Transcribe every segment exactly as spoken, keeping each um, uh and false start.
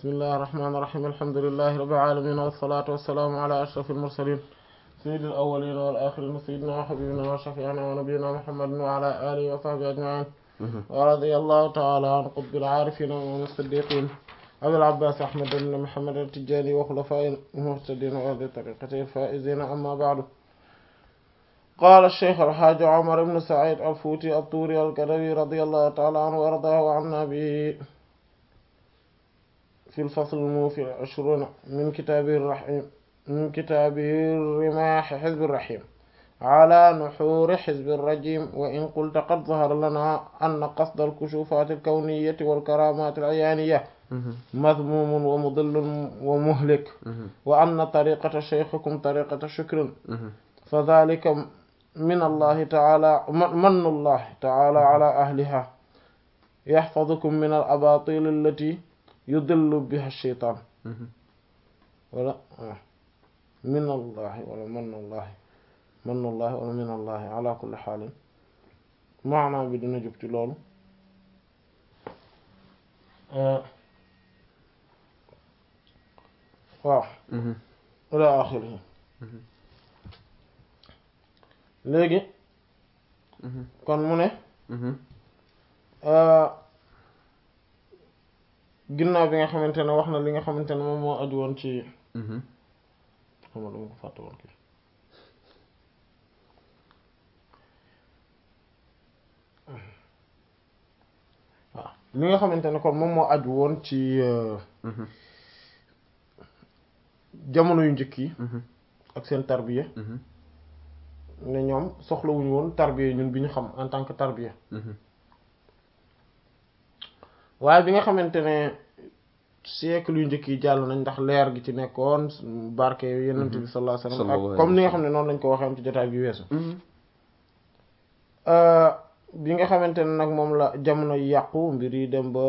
bismillahir rahmanir rahim alhamdulillahi rabbil alamin wassalatu wassalamu ala ashrafil mursalin sayyidil awwalin wal akhirin sayyidina wa habibina wa shafi'ina wa nabiyyina muhammadin wa ala alihi wa sahbihi ajma'in wa radiyallahu ta'ala an qutbil arifin wa musaddiqin abil abbas ahmad ibn muhammad at-tijani wa khulafa'il muhtadin wa bi tariqatihi faizin amma ba'du. قال الشيخ الحاج عمر بن سعيد الفوتي الطوري الكدوي رضي الله تعالى عنه وارضاه وعنا به في الفصل الموفي العشرون من كتابه الرحيم من كتابه الرماح حزب الرحيم على نحور حزب الرجيم. وإن قلت قد ظهر لنا أن قصد الكشوفات الكونية والكرامات العيانية مذموم ومضل ومهلك وأن طريقة شيخكم طريقة شكر فذلك من الله تعالى من الله تعالى على أهلها يحفظكم من الأباطيل التي يضل بها الشيطان ولا من الله ولا من الله من الله ولا من الله على كل حال معنى بدنا جبت لول واو إلى آخره. léegi kon mu ne ginnaaw bi nga xamante ne wax na li nga xamante ne moom moo aju woon ci xama dama ko fàtte woon kii waaw li nga xamante ne kon moom moo aju woon ci jamono yu njëkk yi ak seen tarbiya ne ñoom soxlawuñu woon tarbiya ñun bi ñu xam en tant que tarbiya waaye bi nga xamante ne siècle yu njëkk yi jàll nañ ndax leer gi ci nekkoon barke yonent bi sallallahu alayhi wasallam ak comme ni nga xam ne noonu lañ ko waxee am ci jotaay bi weesu bi nga xamante ne nag moom la jamono yi yàqu mbir yi dem ba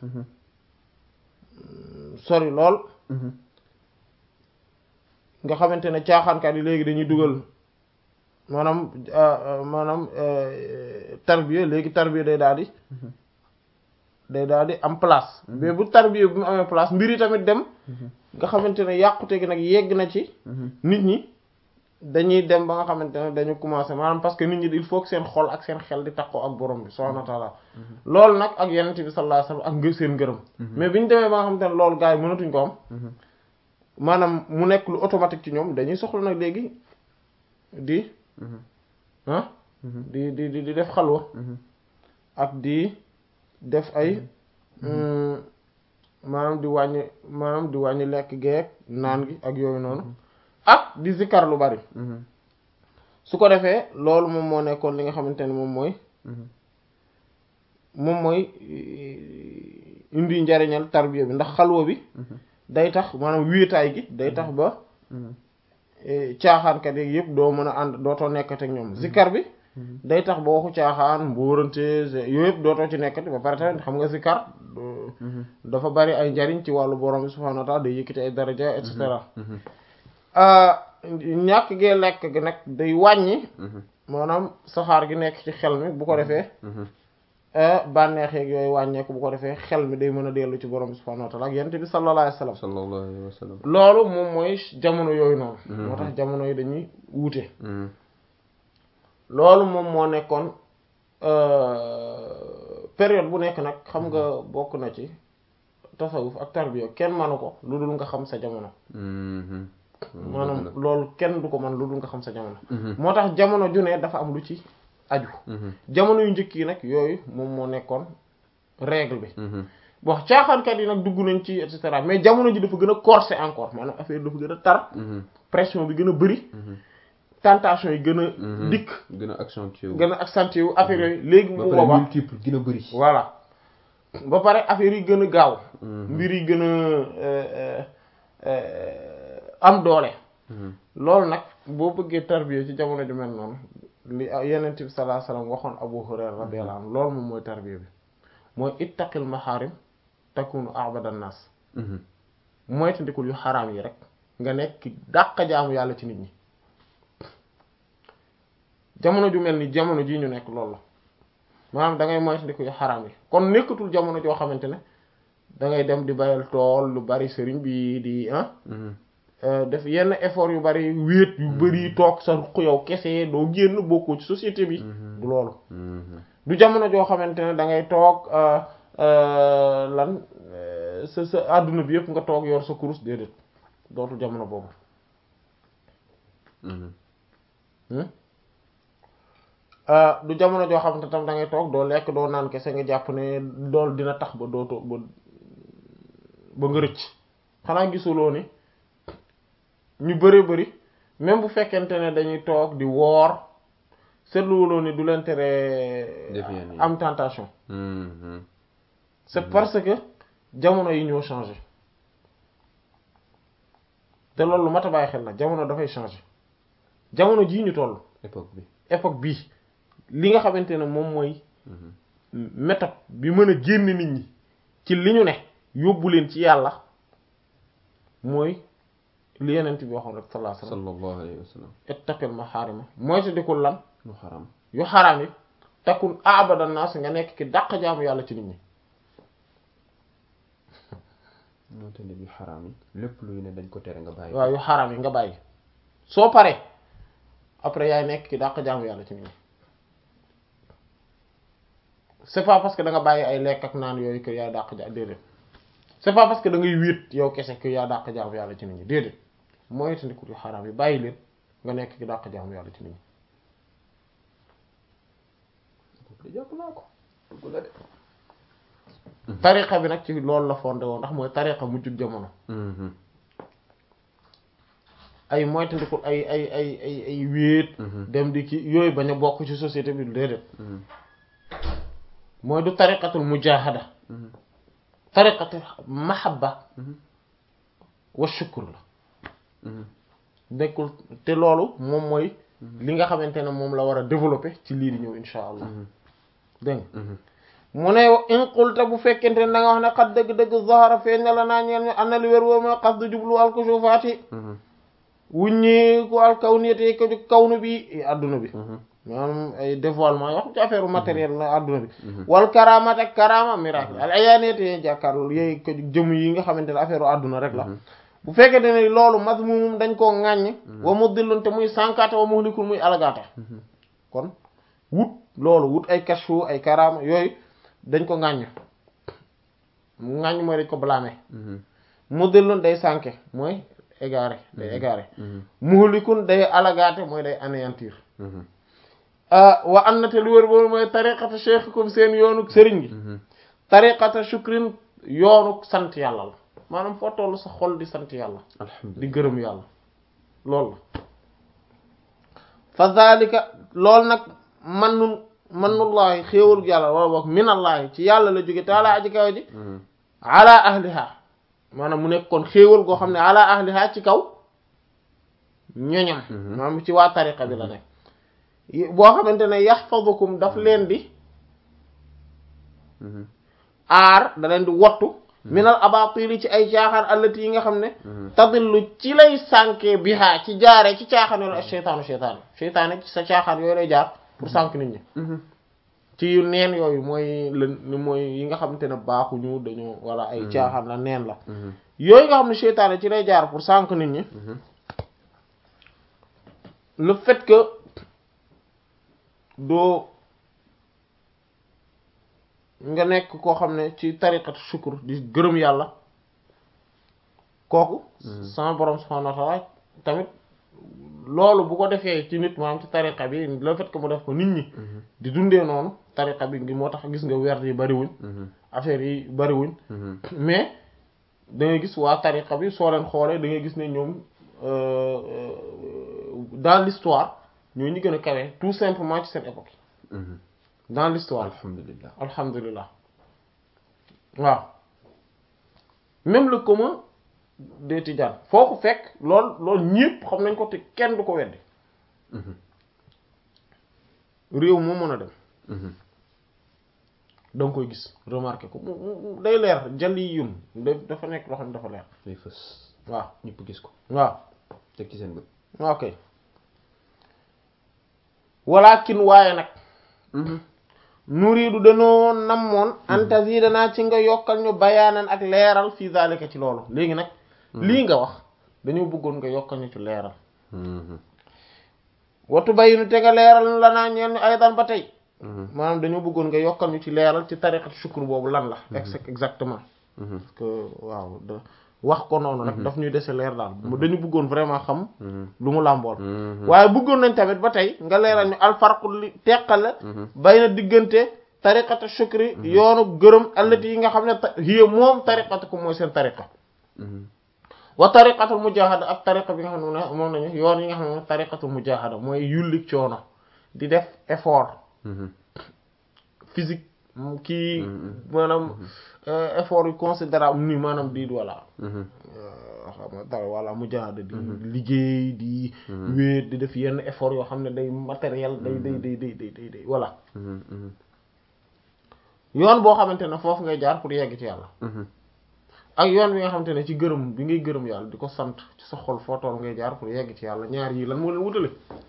sori lool nga xamante ne caaxaankat yi léegi dañuy dugal maanaam maanaam tarbiya léegi tarbiya day daal di day daal di am place mais bu tarbiya bu mu amee place mbir yi tamit dem nga xamante ne yàqute gi nag yegg na ci nit ñi dañuy dem ba nga xamante ne dañu commencé maanaam parce que nit ñi il faut que seen xol ak seen xel di takkoo ak borom bi subhanahu wa ta'ala loolu nag ak yonent bi sallallahu alayhi wasallam ak ngir seen ngërëm mais bi ñu demee ba nga xamante ne loolu gars yi mënatuñ ko am maanaam mu nekk lu automatique ci ñoom dañuy soxla nag léegi di ah di di di def xalwa ak di def ay maanaam di wàññi maanaam di wàññi lekk geek naan gi ak yooyu noonu ak di zikkar lu bari su ko defee loolu moom moo nekkoon li nga xamante ne moom mooy moom mooy indi njariñal tarbiya bi ndax xalwa bi day tax maanaam wéetaay gi day tax ba caaxaankat yi yëpp doo mën a ànd dootoo nekkati ak ñoom zikkar bi day tax ba waxu caaxaan mbóorante yooyu yëpp dootoo ci nekkati ba pare tamit xam nga zikkar dafa bari ay njariñ ci wàllu borom bi subhaanahu wa ta'ala day yëkkati ay daraja et cetera ñàkk gee lekk gi nag day wàññi maanaam saxaar gi nekk ci xel mi bu ko defee bànneex yeeg yooyu wàññeeku bu ko defee xel mi day mën a dellu ci borom bi subhaanahu wa ta'ala ak yonent bi sallallahu alayhi wasallam sallallahu alayhi wasallam loolu moom mooy jamono yooyu noonu moo tax jamono yi dañuy wuute loolu moom moo nekkoon période bu nekk nag xam nga bokk na ci tasawuf ak tarbiya kenn manu ko lu dul nga xam sa jamono maanaam loolu kenn du ko man lu dul nga xam sa jamono moo tax jamono ju ne dafa am lu ci aju jamono yu njëkk yi nag yooyu moom moo nekkoon règle bi bon caaxaankat yi nag dugg nañ ci et cetera mais jamono ji dafa gën a corsé encore maanaam affaire dafa gën a tar pression bi gën a bëri tentation yi gën a dikk gën a accentué wu gën a accentué wu affaire yooyu léegi bu boobaa multiple gën a bëri voilà ba pare affaire yi gën a gaaw mbir yi gën a am doole loolu nag boo bëggee tarbiya ci jamono ju mel noonu li Yonent bi sallallahu alayhi wasallam waxoon Abu Hurayra radiyallahu anhu loolu moom mooy tarbiya bi mooy ittaqil maharim takunu a'badan nas mooy tandikul yu xaraam yi rek nga nekk dàq jaamu yàlla ci nit ñi jamono ju mel ni jamono jii ñu nekk loolu la maanaam da ngay moytandiku yu xaraam yi kon nekkatul jamono joo xamante ne da ngay dem di bayal tool lu bari sëriñ bi di ah def yenn effort yu bari wéet yu bari toog sa ruq yow kese doo génn bokkoo ci société bi du loolu du jamono joo xamante ne da ngay toog lan sa sa àdduna bi yëpp nga toog yor sa kurus déedéet dootul jamono boobu du jamono joo xamante tam da ngay toog doo lekk doo naan kese nga jàpp ne loolu dina tax ba dootoo ba ba nga rëcc xanaa gisuloo ni ñu bari bari même bu fekkente ne dañuy toog di woor seetluwuloo ni du leen tere am tentation c'est parce que jamono yi ñoo changé te loolu lu mat a bàyyi xel la jamono dafay changé jamono jii ñu toll époque bi époque bii li nga xamante ne moom mooy méthode bi mën a génn nit ñi ci li ñu ne yóbbu leen ci yàlla mooy li yenent bi waxoon rek sallallahu alayhi wa sallam ittaqil maharima mooy te dikul lan yu xaram yu xaraam yi takun abada naas nga nekk ki dàq jaamu yàlla ci nit ñi moo te yu xaraam yi lépp luy ne dañ ko tere nga bàyyi waaw yu xaraam yi nga bàyyi soo paree après yaay nekk ki dàq jaamu yàlla ci nit ñi c'est pas parce que da nga bàyyi ay lekk ak naan yooyu que yaay dàq ja déedéet c'est pas parce que da ngay wéet yow kese que yaa dàq jaamu yàlla ci nit ñi déedéet mooy te ndikut yu xaraam yi bàyyi leen nga nekk ki dàq jaamu yàlla ci nit ñi jàpp naa ko dugg la de tariqa bi nag ci loolu la fondé woon ndax mooy tariqa mujjug jamono ay mooy te ndikut ay ay ay ay ay wéet dem di ki yooyu bañ a bokk ci société bi déedéet mooy du tariqatul mujahada tariqatul mahabba wa shukr la nekkul te loolu moom mooy li nga xamante ne moom la war a développer ci lii di ñëw insha allah dégg nga mu ne in qulta bu fekkente ne da nga wax ne xat dëgg-dëgg zahara feeñ na la naa ñeel ñu am na li wér wóor mooy xas du jublu al kusufaati wuññi ku al kawniyati ko kawnu bi adduna bi maanaam ay dévoilement yoo xam ci affaire matériel la adduna bi wal karamat ak karama miracle al ayaaniyati jàkkaarloolu yooyu ko jëm yi nga xamante ne affaire adduna rek la bu fekkee ne loolu mazmumum dañ koo ŋàññ wa mudillun te muy sànkaata wa muhlikun muy alagaata kon wut loolu wut ay kashfu ay karama yooyu dañ ko ŋàññ ŋàññ mooy dañ ko blâmer mudillun day sànke mooy égaré day égaré muhlikun day alagaate mooy day anéantir wa an na te lu wér boobu mooy tariqata cheikhikum seen yoonu sëriñ gi tariqata shukrin yoonu sant yàlla la maanaam foo tollu sa xol di sant yàlla di gërëm yàlla loolu la fa zalika loolu nag mannun mannullahi xéewalu yàlla wala boog minallahi ci yàlla la jóge taala aji kaw ji ala ahliha maanaam mu nekk kon xéewal goo xam ne ala ahliha ci kaw ñoñam maanaam ci waa tariqa bi la nekk boo xamante ne yaxfadukum daf leen di aar da leen di wattu minal abatili ci ay caaxaan allati yi nga xam ne tadillu ci lay sànke bihaa ci jaare ci caaxaan yooyu ak seytaanu seytaan seytaane ci sa caaxaan yooyu lay jaar pour sànk nit ñi ci yu neen yooyu mooy la mooy yi nga xamante ne baaxuñu dañoo wala ay caaxaan la neen la yooyu nga xam ne seytaane ci lay jaar pour sànk nit ñi le fait que doo nga nekk koo xam ne ci tariqatu shukr di gërëm yàlla kooku sama borom subhanahu wa ta'ala tamit loolu bu ko defee ci nit maanaam ci tariqa bi le fait que mu def ko nit ñi di dundee noonu tariqa bi ngi moo tax gis nga werd yi bariwuñ affaire yi bariwuñ mais da ngay gis waa tariqa bi soo leen xoolee da ngay gis ne ñoom dans l'histoire ñoo ñu gën a kawe tout simplement ci seen époque dans l'histoire alhamdulillah alhamdulillah waaw même le commun des Tidjanes foo ko fekk lool loolu ñépp xam nañ ko te kenn du ko weddi réew moo mën a dem da nga koy gis remarqué ko mu day leer jali yun dafa nekk loo xam ne dafa leer day fës waaw ñépp gis ko waaw teg ci seen bët ok walakin waaye nag nuriidu danoo namoon an tazidanaa ci nga yokkal ñu bayaanan ak leeral fii zalika ci loolu léegi nag lii nga wax dañoo bëggoon nga yokkal ñu ci leeral watu bayinu te nga leeral la naa ñeen ñu aydan ba tey maanaam dañoo bëggoon nga yokkal ñu ci leeral ci tariqatu shukr boobu lan la exactement parce que waaw wax ko noonu rek daf ñuy dese leer daal dañu bëggoon vraiment xam lu mu làmbool waaye bëggoon nañ tamit ba tey nga leeral ñu alfarqu li teqale bay na diggante tariqatu shukri yoonu gërëm allati yi nga xam ne hiya moom tariqatu ko mooy seen tariqa wa tariqatul mujahada ak tariqa bi nga xam ne moom nañu yoon yi nga xam ne tariqatul mujahada mooy yullik coono di def effort physique kii maanaam effort yu considérable ni maanaam di voilà xam nga dara voilà mujahada di liggéey di wéet di def yenn effort yoo xam ne day matériel day day day day day day day voilà yoon boo xamante ne foofu ngay jaar pour yegg ci yàlla ak yoon bi nga xamante ne ci gërëm bi ngay gërëm yàlla di ko sant ci sa xol foo toll ngay jaar pour yegg ci yàlla ñaar yii lan moo leen wutale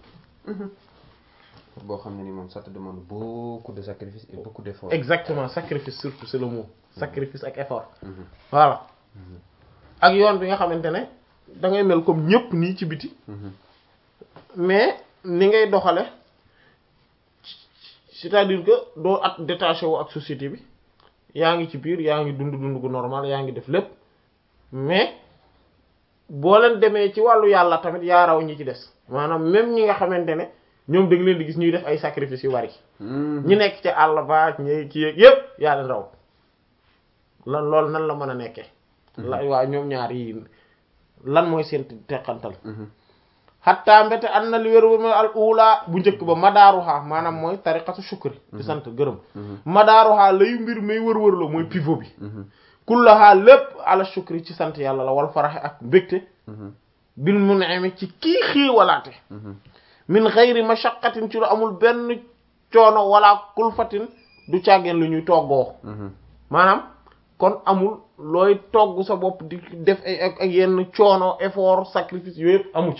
boo xam ne ni moom ça te demande beaucoup de sacrifice et beaucoup d'effort. exactement sacrifice surtout c'est le mot sacrifice ak effort voilà ak yoon bi nga xamante ne da ngay mel comme ñëpp nii ci biti mais ni ngay doxale c'est-à-dire que doo at détaché wu ak société bi yaa ngi ci biir yaa ngi dund dund gu normal yaa ngi def lépp mais boo leen demee ci wàllu yàlla tamit yaa raw ñi ci des maanaam même ñi nga xamante ne ñoom da nga leen di gis ñuy def ay sacrifice yu bari ñi nekk ci àll ba ñi ki yëg yëpp yaa leen raw lan loolu nan la mën a nekkee la waa ñoom ñaar yi lan mooy seen teqantal xatta mbete an na li wér ma al ula bu njëkk ba madaaruha maanaam mooy tariqatu shukri di sant gërëm madaaruha lay mbir may wër-wërloo mooy pivot bi kullaha lépp ala shukri ci sant yàlla la wal faraxe ak mbégte bil mun'imi ci kii xiiwalaate min xayri mashaqqatin ci lu amul benn coono wala kulfatin du càggeen lu ñuy toggoo maanaam kon amul looy togg sa bopp di def ay ak yenn coono effort sacrifice yooyu yëpp amu ci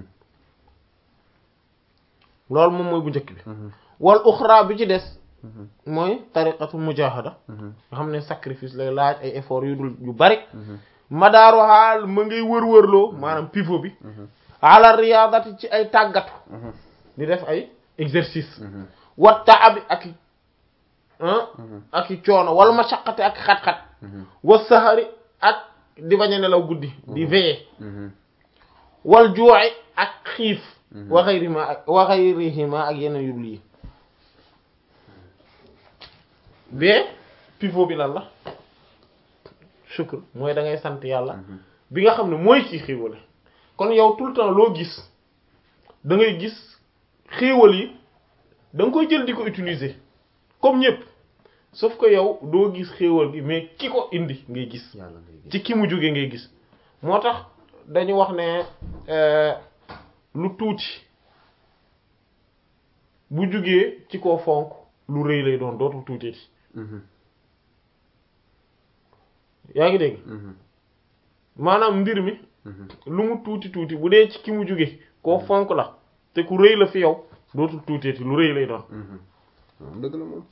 loolu moom mooy bu njëkk bi wal uxra bi ci des mooy tariqatul mujahada nga xam ne sacrifice lay laaj ay effort yu dul yu bari madaaru xaal ma ngay wër-wërloo maanaam pivot bi ala riyadati ci ay tàggatu di def ay exercice wa taabi ak ak i coono wala mashaqqati ak xat-xat wa sahari ak di bañ a nelaw guddi di veiller wal juu'i ak xiif wa ghayrihima ak wa ghayrihima ak yeneen yu dul yi bee pivot bi lan la shukr mooy da ngay sant yàlla bi nga xam ne mooy kii xéewale kon yow tout le temps loo gis da ngay gis xéewal yi da nga koy jël di ko utiliser comme ñëpp sauf que yow doo gis xéewal gi mais ki ko indi ngay gis ci ki mu jóge ngay gis moo tax dañu wax ne lu tuuti bu jógee ci koo fonk lu rëy lay doon dootul tuuteeti yaa ngi dégg maanaam mbir mi lu mu tuuti tuuti bu dee ci ki mu jóge koo fonk la te ku rëy la fi yow dootul tuuteeti lu rëy lay doon dëgg la moom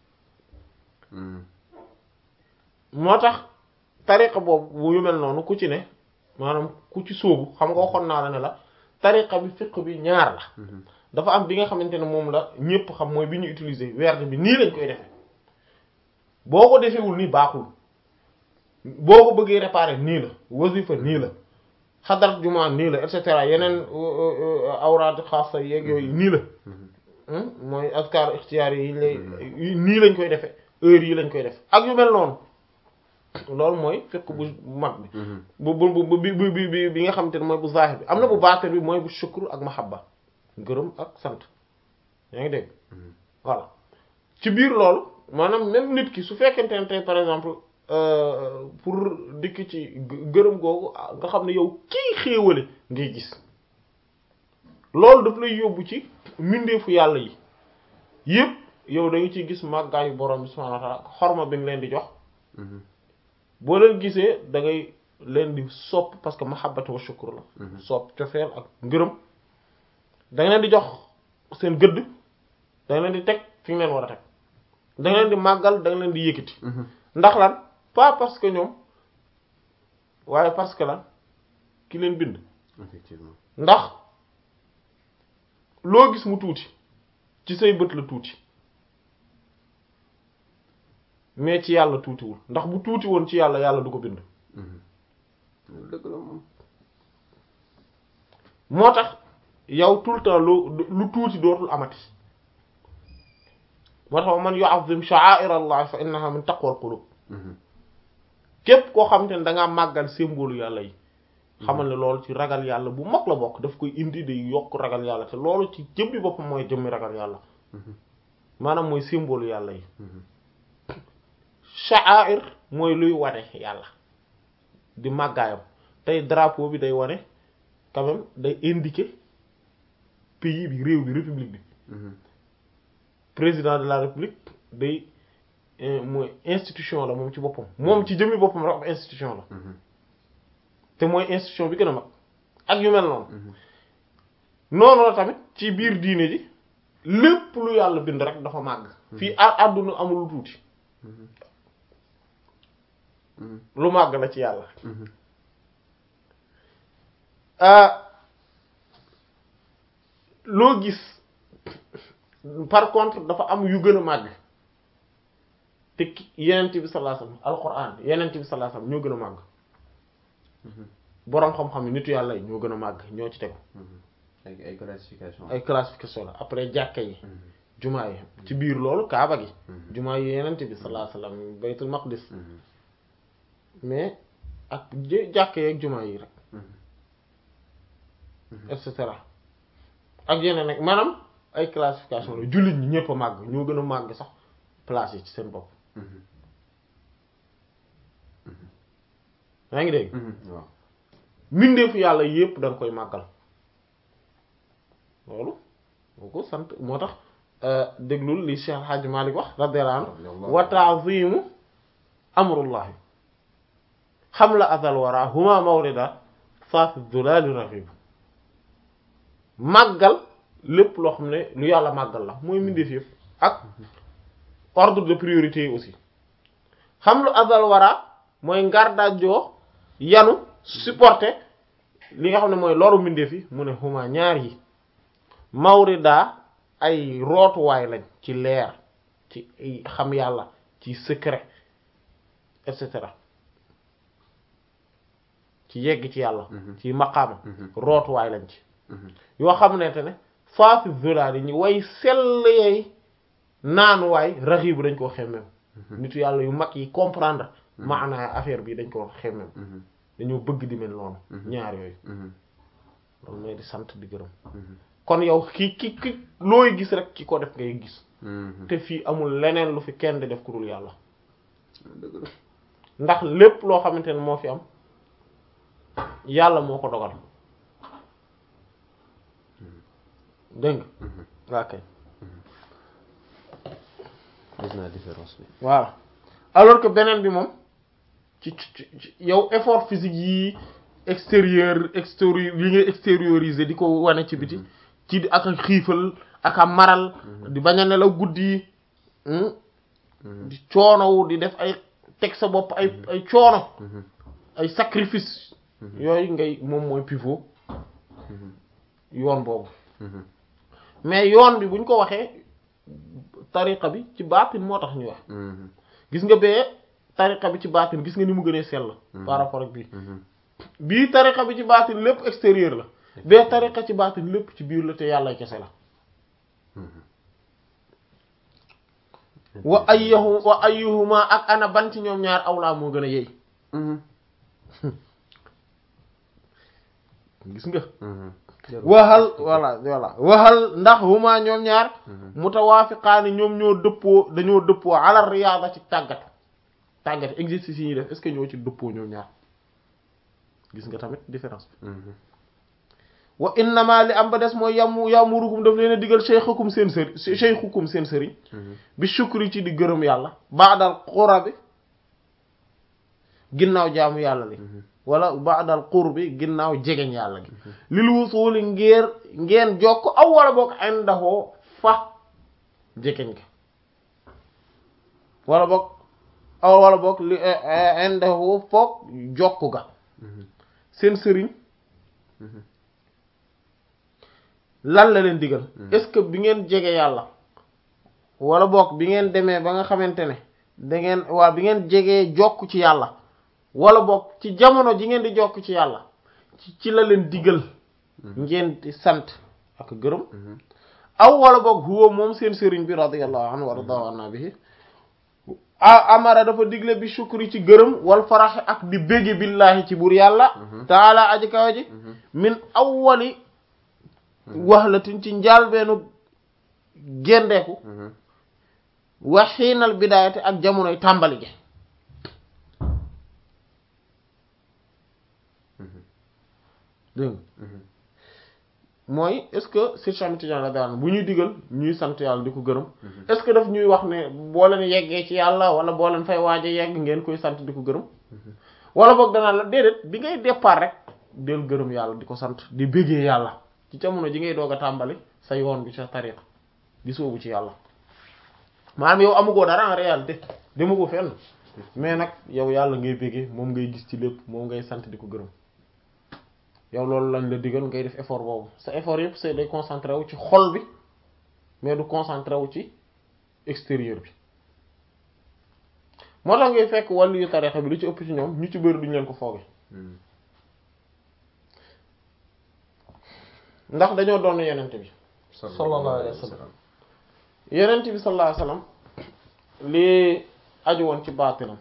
moo tax tariqa boobu bu yu mel noonu ku ci ne maanaam ku ci sóobu xam nga waxoon naa la ne la tariqa bi fiqh bi ñaar la dafa am bi nga xamante ne moom la ñëpp xam mooy bi ñu utiliser werd bi nii lañ koy defe boo ko defewul nii baaxul boo ko bëggee réparer nii la wasifa nii la xadarat jumaa nii la et cetera yeneen awraad xaasa yeeg yooyu nii la mooy askar ixtiyaar yi lay nii lañ koy defe heure yi lañ koy def ak yu mel noonu loolu mooy fiqh bu mag bi bu bu bu bi bi bi nga xamante ne mooy bu zahir bi am na bu baatin bi mooy bu shukr ak mahabba gërëm ak sant yaa ngi dégg voilà ci biir loolu maanaam même nit ki su fekkente ne tey par exemple pour dikk ci gërëm googu nga xam ne yow kii xéewale ngay gis loolu daf lay yóbbu ci mbindeefu yàlla yi yëpp yow da nga ciy gis màggaayu borom bi subhanahu wa ta'ala xorma bi nga leen di jox boo leen gisee da ngay leen di sopp parce que mahabbatu wa shukr la sopp cofeel ak ngërëm da nga leen di jox seen gëdd da nga leen di teg fi nga leen war a teg da nga leen di màggal da nga leen di yëkkati ndax lan pas parce que ñoom waaye parce que lan ki leen bind effectivement ndax loo gis mu tuuti ci say bët la tuuti mais ci yàlla tuutiwul ndax bu tuuti woon ci yàlla yàlla du ko bind dëgg la moom moo tax yow tout le temps lu lu tuuti dootul amati moo tax man yu'azzim sha'a'ir Allah fa innaha min taqwa al-qulub képp koo xamante ne da ngaa màggal symbole yàlla yi xamal ne loolu ci ragal yàlla bu mag la bokk daf koy indi day yokk ragal yàlla te loolu ci jëmmi boppam mooy jëmmi ragal yàlla maanaam mooy symbole yàlla yi sha'a'ir mooy luy wane yàlla di màggaayam tey drapeau bi day wane quand même day indiquer pays bi réew bi république bi président de la république day mooy institution la moom ci boppam moom ci jëmmi boppam rek ab institution la te mooy institution bi gën a mag ak yu mel noonu noonu la tamit ci biir diine ji lépp lu yàlla bind rek dafa màgg fii a àdduna amul lu tuuti lu màgg la ci yàlla loo gis par contre dafa am yu gën a màgg te yenent bi sallallahu alayhi wasallam alquran yenent bi sallallahu alayhi wasallam ñoo gën a màgg boroom xam-xam yi nitu yàlla yi ñoo gën a màgg ñoo ci tegu ay ay classification ay classification la après jàkka yi jumaa yi ci biir loolu kaaba gi jumaa yi yenent bi sallallahu alayhi wasallam baytul maqdis mais ak jàkka yi ak jumaa yi rek et cetera ak yeneen nag maanaam ay classification la jullit ñi ñëpp a màgg ñoo gën a màgg sax place yi ci seen bopp yaa ngi dégg waaw mbindeefu yàlla yépp da nga koy màggal loolu boo ko sant moo tax déglul li Cheikh Hadj Malick wax radiyallahu anhu wa ta'zimu amrullahi xam la azal wara huma mawrida faafi dhulali raghib màggal lépp loo xam ne lu yàlla màggal la mooy mbindeef yëpp ak ordre de priorité yi aussi xam lu azal wara mooy ngar dajjoo yanu supporter li nga xam ne mooy loru mbindeef yi mu ne huma ñaar yi mawrida ay rootuwaay lañ ci leer ci xam yàlla ci secret et cetera ci yegg ci yàlla ci maqaama rootuwaay lañ ci yoo xam ne te ne faafi zulaal yi ñu way sell yeey naanuwaay raxi bu dañ koo xemmem nitu yàlla yu mag yi comprendre maanaa affaire bi dañ koo xemmem dañoo bëgg di mel noonu ñaar yooyu loolu mooy di sant di gërëm kon yow ki ki ki looy gis rek ki ko def ngay gis te fii amul leneen lu fi kenn di def ku dul yàlla ndax lépp loo xamante ne moo fi am yàlla moo ko dogal dégg nga ok gis naa différence bi voilà alors que beneen bi moom ci ci yow effort physique yi extérieur extérieur yi nga extérioriser di ko wane ci biti ci ak a xiifal ak a maral di bañ a nelaw guddi yi di coonowu di def ay teg sa bopp ay ay coono ay sacrifice yooyu ngay moom mooy pivot yoon boobu mais yoon bi buñ ko waxee tariqa bi ci baatin moo tax ñu wax gis nga bee tariqa bi ci baatin gis nga ni mu gënee sell par rapport ak bii bii tariqa bi ci baatin lépp extérieur la bee tariqa ci baatin lépp ci biir la te yàlla kese la wa ayyuhu wa ayyuhuma ak ana ban ci ñoom ñaar awlaa moo gën a yey gis nga waxal voilà voilà waxal ndax huma ñoom ñaar mutawaafiqaani ñoom ñoo dëppoo dañoo dëppoo ala riyaada ci tàggatu tàggatu exercice yi ñuy def est-ce que ñoo ci dëppoo ñoom ñaar gis nga tamit différence bi wa innama li am ba des mooy yamu yamurukum daf leen a digal shaykhukum seen sëriñ shaykhukum seen sëriñ bi shukri ci di gërëm yàlla ba'dal qurbi ginnaaw jaamu yàlla li wala ba'dal qurbi ginnaaw jegeñ yàlla gi lil wusuli ngir ngeen jokk aw wala bokk indahoo fa jegeñ ga wala boog aw wala boog li indahu foog jokku ga seen sëriñ lan la leen digal est-ce que bi ngeen jege yàlla wala boog bi ngeen demee ba nga xamante ne da ngeen waa bi ngeen jegee jokk ci yàlla wala boog ci jamono ji ngeen di jokk ci yàlla ci ci la leen digal ngeen di sant ak gërëm aw wala boog huwa moom seen sëriñ bi radiyallahu anhu wa radahu anna bihi a amara dafa digle bi shukri ci gërëm wal farax ak di bégge billahi ci buur yàlla taala aji kawa ji min awwali waxlatin ci njaalbeenu gendeeku wa xiinal bidaayati ak jamonoy tàmbali ji dégg mooy est-ce que Seydi Cheikh Ahmed Tidiane la daan bu ñuy digal ñuy sant yàlla di ko gërëm est-ce que daf ñuy wax ne boo leen yeggee ci yàlla wala boo leen fay waaje yegg ngeen koy sant di ko gërëm wala boog danaa la déedéet bi ngay départ rek del gërëm yàlla di ko sant di bëggee yàlla ci jamono ji ngay doog a tàmbali sa yoon bi sa tariqa di soobu ci yàlla maanaam yow amugoo dara en réalité demagoo fenn mais nag yow yàlla ngay bëggee moom ngay gis ci lépp moom ngay sant di ko gërëm yow loolu lañ la digal ngay def effort boobu sa effort yëpp c'est day concentré wu ci xol bi mais du concentré wu ci extérieur bi moo tax ngay fekk wàllu yu tarixa bi lu ci ëpp ci ñoom ñu ci bëri duñ leen ko fooge ndax dañoo doon yenente bi sallallahu alayhi wa sallam yenente bi sallallahu alayhi wa sallam li aju woon ci baatinam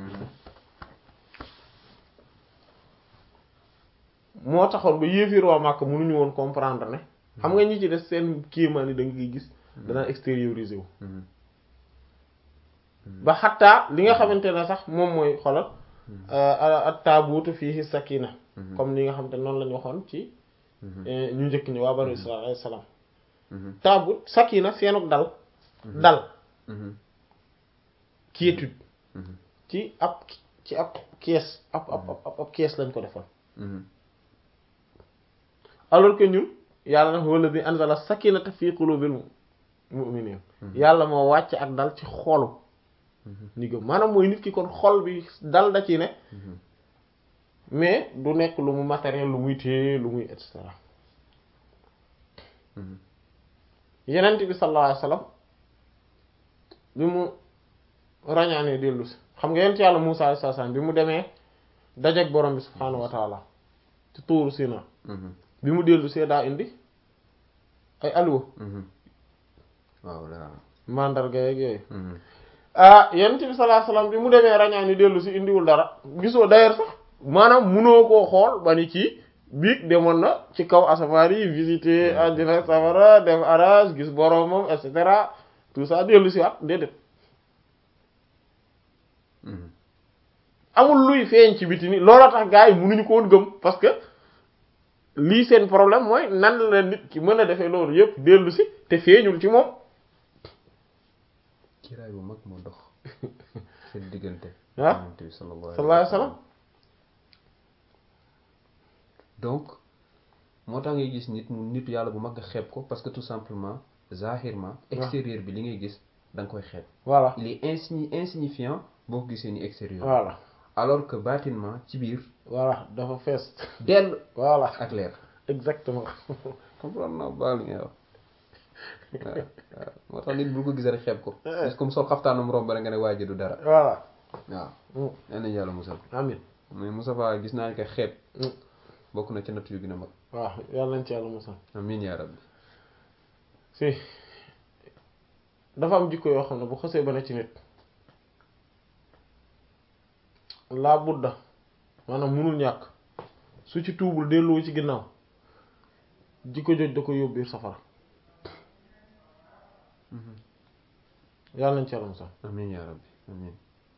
moo taxoon ba yéefiir waa Màkka mënuñu woon comprendre ne xam nga ñi ci des seen kiimaan yi da nga koy gis danaa extérioriser wu ba xattaa li nga xamante ne sax moom mooy xolal at taabuutu fiihi sakina comme li nga xamante ne noonu lañu waxoon ci ñu njëkk ñi waa banu Israël alayhi salaam taabut sakina seenuk dal dal quiétude ci ab ci ab kees ab ab ab ab kees lañ ko defoon alors que ñun yàlla nag wala bi anzala sakinata fi qulubil mu'minin yàlla moo wàcc ak dal ci xolu ñi gëm maanaam mooy nit ki kon xol bi dal da ci ne mais du nekk lu mu matériel lu muy téye lu muy et cetera yenent bi sallallahu alayhi wasallam bi mu rañaanee dellu si xam nga yent yàlla Musaa alayhi salaam bi mu demee dajeek borom bi subhaanahu wa taala ci tuuru Sina bi mu dellu see daa indi ay alluwa waaw la mandarga yeeg yooyu ah yonent bi sallallahu alayhi wasallam bi mu demee rañaani dellu si indiwul dara gisoo d'ailleurs sax maanaam munoo koo xool ba ni kii biig demoon na ci kaw asamaan yi visiter àddina safara def arage gis boromam et cetera tout ça dellu si waat déedéet amul luy feeñ ci biti ni looloo tax gars yi munuñu ko woon gëm parce que lii seen problème mooy nan la nit ki mën a defee loolu yëpp dellu si te feeñul ci moom kiiraay bu mag moo dox seen diggante ah sallallahu alayhi wasallam donc moo tax ngay gis nit mu nit yàlla bu mag nga xeeb ko parce que tout simplement zahirement extérieur bi li ngay gis da nga koy xeeb voilà il est insigni insignifiant boo ko gisee ni extérieur voilà alors que bâtiment ci biir voilà dafa fees dell voilà ak leer exactement comprendre naa baal li ngay wax waaw waaw moo tax nit bu ko gisee rek xeeb ko parce que comme sol xaftaanam romb rek nga ne waa ji du dara voilà waaw nee nañ yàlla musal amin mais Moussa Fa gis naa ko xeeb bokk na ci natt yu gën a mag waaw yàlla nañ ci yàlla musal amin yaa rabbi si dafa am jikko yoo xam ne bu xësee ba ne ci nit laa budda maanaam munul ñàkk su ci tuubul delloo ci ginnaaw jikko joj da ko yóbbu safara yàlla nañ ci yàlla musal amin yaa rabbi amin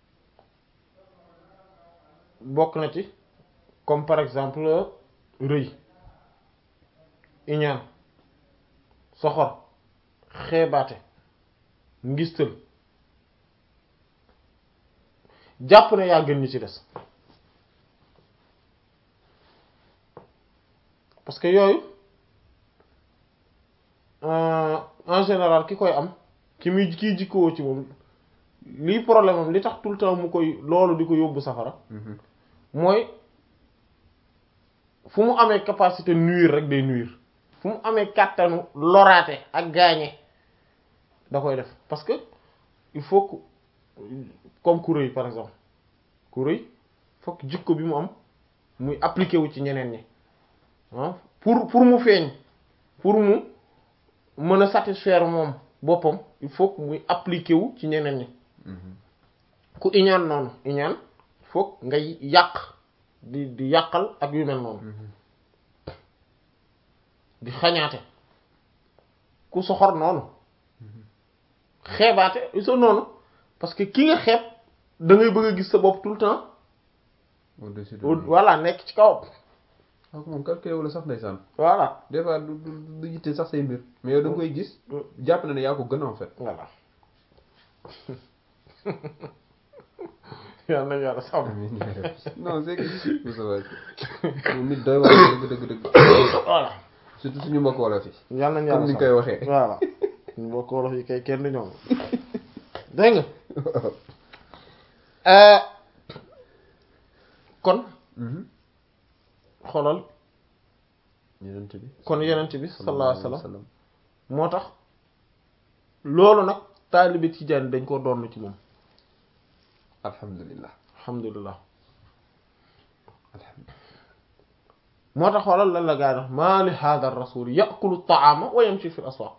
bokk na ci comme par exemple rëy iñaan soxor xeebaate ngistal jàpp ne yaa gën ñi ci des parce que yooyu en général ki koy am ki muy kiy jikkoo ci moom lii problème am li tax tout le temps mu koy loolu di ko yóbbu safara mooy fu mu amee capacité nuire rek day nuire fu mu amee kàttanu loraate ak gaañe da koy def parce que il faut que comme ku rëy par exemple ku rëy fokk jikko bi mu am muy appliqué wu ci ñeneen ñi ah pour pour mu feeñ pour mu mën a satisfaire moom boppam il faut que muy appliqué wu ci ñeneen ñi ku iñaan noonu iñaan fokk ngay yàq di di yàqal ak yu mel noonu di xañaate ku soxor noonu xeebaate so noonu parce que ki nga xeeb da ngay bëgg a gis sa bopp tout le temps voilà nekk ci kaw ak moom calculé wala sax ndeysaan voilà des fois du du yitte sax say mbir mais yow da nga koy gis jàpp na ne yaa ko gën en fait voilà yàlla nañu yàlla sàmm non c'est que nit doy wax dëgg dëgg dëgg voilà surtout suñu mbokk wolof yi yàlla nañu comme yàlla ni ñu koy waxee voilà suñu mbokk wolof yi kay kenn du ñoom dégg nga kon xoolal yenent bi kon yenent bi sallallahu alayhi wasallam moo tax loolu nag taalibe Tijaan dañ ko doon ci moom alhamdulillah alhamdulillah moo tax xoolal lan la gaa yi maa li hada rasul ya'kulu ta'ama wa yamshi fi al-aswaq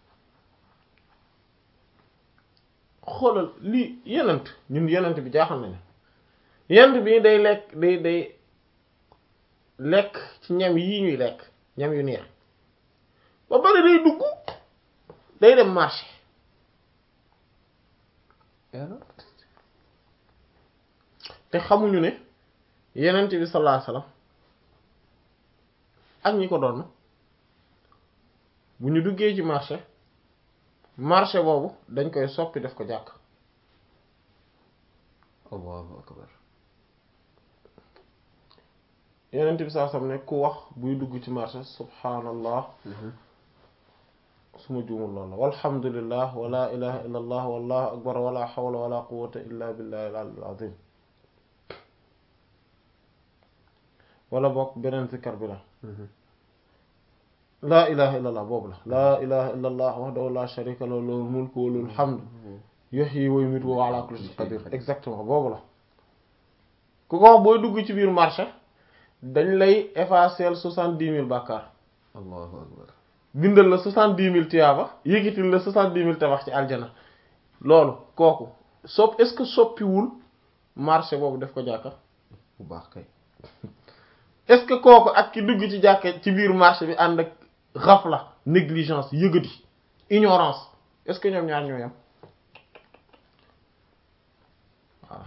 xoolal lii yenent ñun yenent bi jaaxal nañu yenent bi day lekk day day lekk ci ñam yii ñuy lekk ñam yu neex ba bari day dugg day dem marché te xamuñu ne yenent bi sallallahu alayhi wasallam ak ñi ko doon bu ñu duggee ci marché marché boobu dañ koy soppi def ko jàkk allahu akbar yenent bi sallallahu alayhi wasallam ne ku wax buy dugg ci marché subhanallah suma juumul loolu la walhamdulillah wala ilaha illa allah wallahu akbar wala hawla wala quwwata illa billahi al-aliyyil azim wala bokk beneen zikkar bi la laa ilaha illa allah boobu la laa ilaha illa allah wahdahu la sharika lahu lahul mulku wa lahul hamdu yuhyi wa yumiitu wa huwa ala kulli shay'in qadir exactement boobu la ku ko wax booy dugg ci biir marché dañ lay effacer soixante-dix mille bàkkaar allahu akbar bindal la soixante-dix mille tiyaaba yëkkatil la soixante-dix mille tabax ci aljana loolu kooku sopp est-ce que soppiwul marché boobu def ko jàkka bu baax kay est-ce que kooku ak ki dugg ci jàkka ci biir marché bi ànd ak ghafla négligence yëgati ignorance est-ce que ñoom ñaar ñoo yam waaw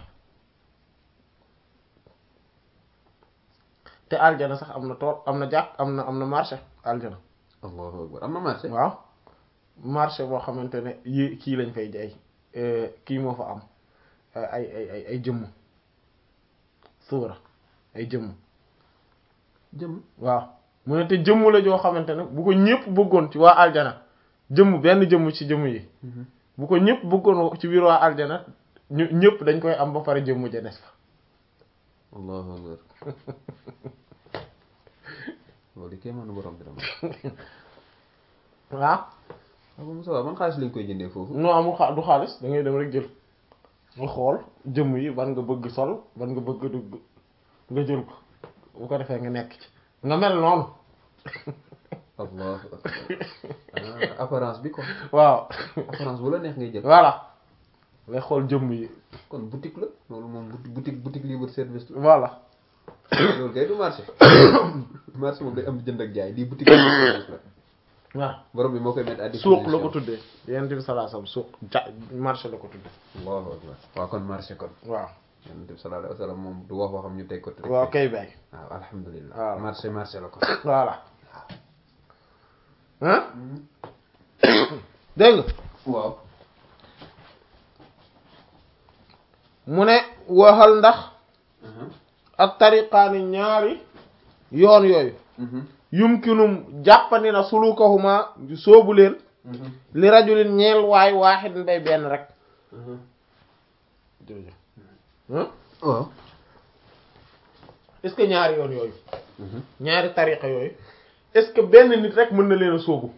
te aljana sax am na tool am na jàkk am na am na marché aljana allahu akbar am na marché waaw marché boo xamante ne yi kii lañ fay jaay kii moo fa am ay ay ay ay jëmm suura ay jëmm jëmm waaw mu ne te jëmm la joo xamante ne bu ko ñëpp bëggoon ci waa aljana jëmm benn jëmm ci jëmm yi bu ko ñëpp bëggoon ci biir waa aljana ñu ñëpp dañ koy am ba pare jëmm ja des fa allahu akbar loolu kay mën borom bi dama waaw waaw Moussa waaw man xaalis lañ koy jëndee foofu non amul xa du xaalis da ngay dem rek jël nga xool jëmm yi ban nga bëgg sol ban nga bëgg dugg nga jël ko bu ko defee nga nekk ci nga mel noonu allahu akbar apparence bi quoi waaw apparence bu la neex ngay jël voilà ngay xool jëmm yi kon boutique la loolu moom boutique boutique libre service la voilà loolu kay du marché marché moom day am jënd ak jaay lii boutique libre service la waaw borom bi moo koy mettre à disposition suuq la ko tuddee yonent bi sallallahu alayhi wasallam suuq ja marché la ko tuddee allahu akbar waaw kon marché kon waaw yonent bi sallallahu alayhi wasallam moom du wax waxam ñu teg ko rek waaw kay bay waaw alhamdulilah waaw marché marché la kon voilà hein dégg nga waaw mu ne waxal ndax ak tariqaani ñaari yoon yooyu yumkinum jàppandi na sulukahuma soobu leen li rajulin ñeel waay waaxid bay benn rek jërëjëf ah waaw est-ce que ñaari yoon yooyu ñaari tariqa yooyu est-ce que benn nit rek mën na leen a sóobu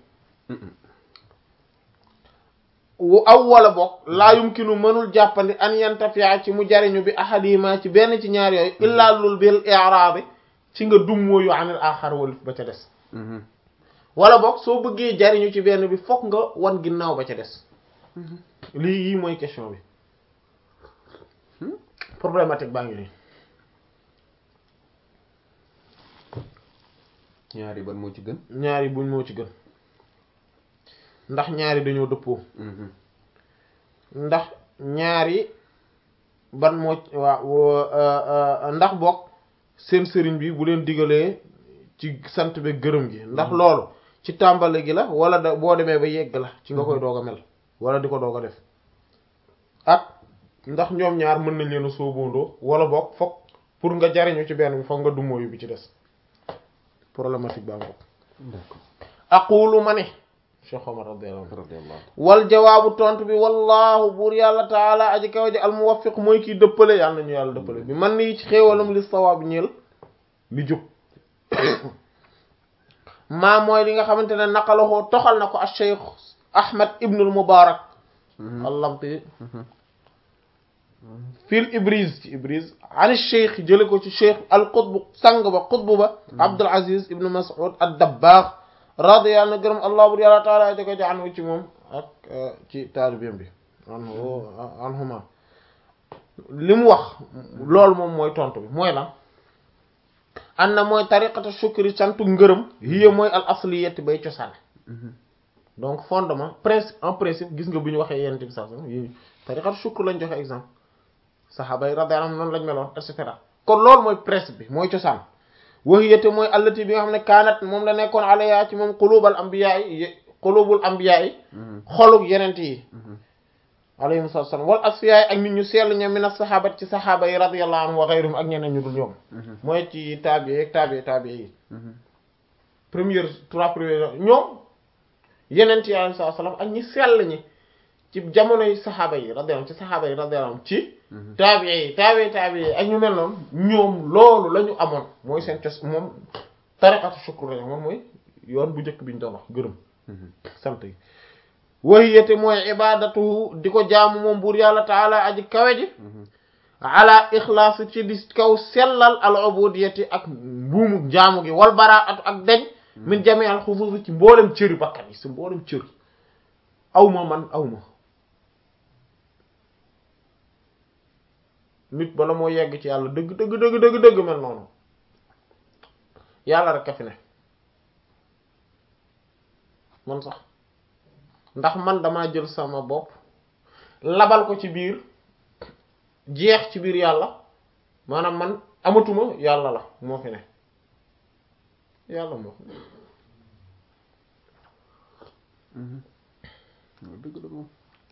wu aw wala bokk laa yumkinu mënul jàppandi an yantafi'a ci mu jariñu bi ahadima ci benn ci ñaar yooyu illaa lul bil i'rabi ci nga dummóoyu anil axar walif ba ca des wala bokk soo bëggee jariñu ci benn bi fokk nga wan ginnaaw ba ca des lii yii mooy question bi problématique baa ngi nii ñaari ban moo ci gën ñaari buñ moo ci gën ndax ñaari dañoo dëppoo ndax ñaari ban moo waaw ndax bokk seen sëriñ bi bu leen digalee ci sant be gërëm gi ndax loolu ci tàmbali gi la wala da boo demee ba yegg la ci nga koy doog a mel wala di ko doog a def ak ndax ñoom ñaar mën nañ leen a sóoboondoo wala bokk fokk pour nga jariñu ci benn bi fokk nga dummóoyu bi ci des problématique baa ngo d'accord aqulu ma ne Cheikh Omar radiyallahu radiyallahu wal jawaabu tontu bi wallahu buur yàlla taala aji kaw ji al muwaffiq mooy kiy dëppale yàlla nañu yàlla dëppale bi man nii ci xéewalam li sawaab ñeel li jub maa mooy li nga xamante ne naqalahoo toxal na ko al Cheikh Ahmad ibnul Mubarak allamti fil Ibriz ci Ibriz ani Cheikh jële ko ci Cheikh al qutb sang ba qutb ba Abdul Aziz ibnu Mas'ud ad-Dabbagh radiyallahu anhu gërëm allah bur yàlla taala joko ji anhu ci moom ak ci taalibeem bi anhu anhuma li mu wax loolu moom mooy tontu bi mooy lan an na mooy tariqata shukri santu ngërëm hiya mooy al asliyati bay cosaan donc fondement principe en principe gis nga bu ñu waxee yenn bi sax yi tariqata shukr lañ joxe exemple saxaaba yi radiyallahu anhum noonu lañ meloon et cetera kon loolu mooy principe bi mooy cosaan wahiyate mooy allati bi nga xam ne kaanat moom la nekkoon alaya ci moom qulubal anbiya yi qulubul anbiya yi xolug yenent yi alayhim salaam wal asfiya yi ak nit ñu seetlu ñoom min as-sahabat ci saxaaba yi radiyallahu anhum wa ghayruhum ak ñeneen ñu dul ñoom mooy ci tabi ak tabi tabi yi première trois premières ñoom yenent yi alayhim salaam ak ñi sell ñi ci jamono yi saxaaba yi radiyallahu ci saxaaba yi radiyallahu anhum ci taabi yi taabi taabi yi ak ñu mel noonu ñoom loolu la ñu amoon mooy seen cos moom tariqatu shukr lañu moom mooy yoon bu njëkk bi ñu doon wax gërëm sant yi wahiyate mooy ibadatu di ko jaamu moom buur yàlla taala aji kawe ji ala ixlaas ci di kaw sellal al ubudiyati ak mbuumu jaamu gi wal baraatu ak deñ min jami al xusuus ci mboolem cëri bakkat yi si mboolem cëri awma man awma nit bala moo yegg ci yàlla dëgg dëgg dëgg dëgg dëgg mel noonu yàlla rek a fi ne man sax ndax man damaa jël sama bopp labal ko ci biir jeex ci biir yàlla maanaam man amatuma yàlla la moo fi ne yàlla moo fi ne dëgg la moom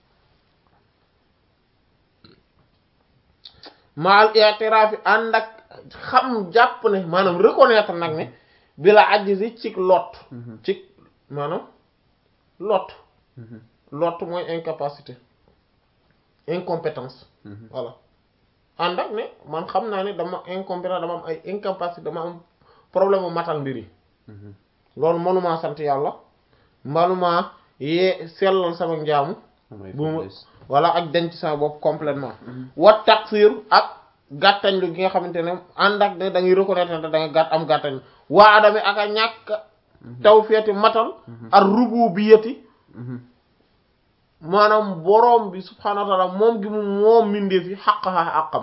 maal i'tiraaf ànd ak xam jàpp ne maanaam reconnaître nag ne bi la ajzi ci lot ci maanaam lot lot mooy incapacité incompétence voilà ànd ak ne man xam naa ne dama incompétent dama am ay incapacité dama am problème mu matal mbir yi loolu mënumaa sant yàlla mënumaa yee sellal sama njaamu bu ma wala ak denc sama bopp complètement wat taqsir ak gàttañlu gi nga xamante ne ànd ak ne da ngay reconnaître da nga gàtt am gàttañ waa adami ak a ñàkk tawfiyati matal ar rububiyyati maanaam boroom bi subhaanahu wa ta'ala moom gi mu moom mindeef yi xaqaha àqam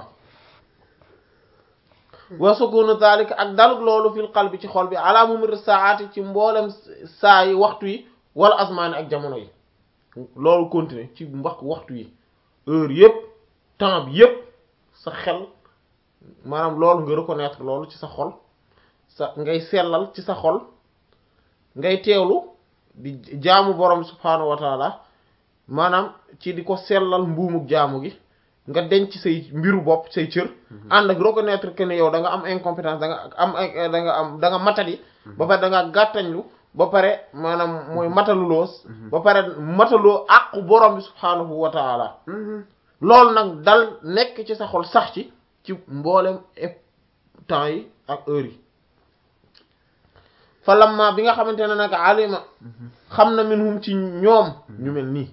wa sukunu zalika ak daluk loolu fil qalbi ci xol bi ala mumir saati ci mboolem saa yi waxtu yi wala azmaani ak jamono yi loolu continuer ci wax waxtu yi heure yépp temps bi yépp sa xel maanaam loolu nga reconnaître loolu ci sa xol sa ngay sellal ci sa xol ngay teewlu di jaamu borom subhaanahu wa taala maanaam ci di ko sellal mbuumuk jaamu gi nga denc say mbiru bopp say cër ànd ak reconnaître que ne yow da nga am incompétence da nga am da nga am da nga matadi ba pare da nga gàttañlu ba pare maanaam mooy mataluloo ba pare mataloo àqu borom bi subhaanahu wa taala loolu nag dal nekk ci sa xol sax ci ci mboolem temps yi ak heure yi fa lamma bi nga xamante ne nag alima xam na minhum ci ñoom ñu mel nii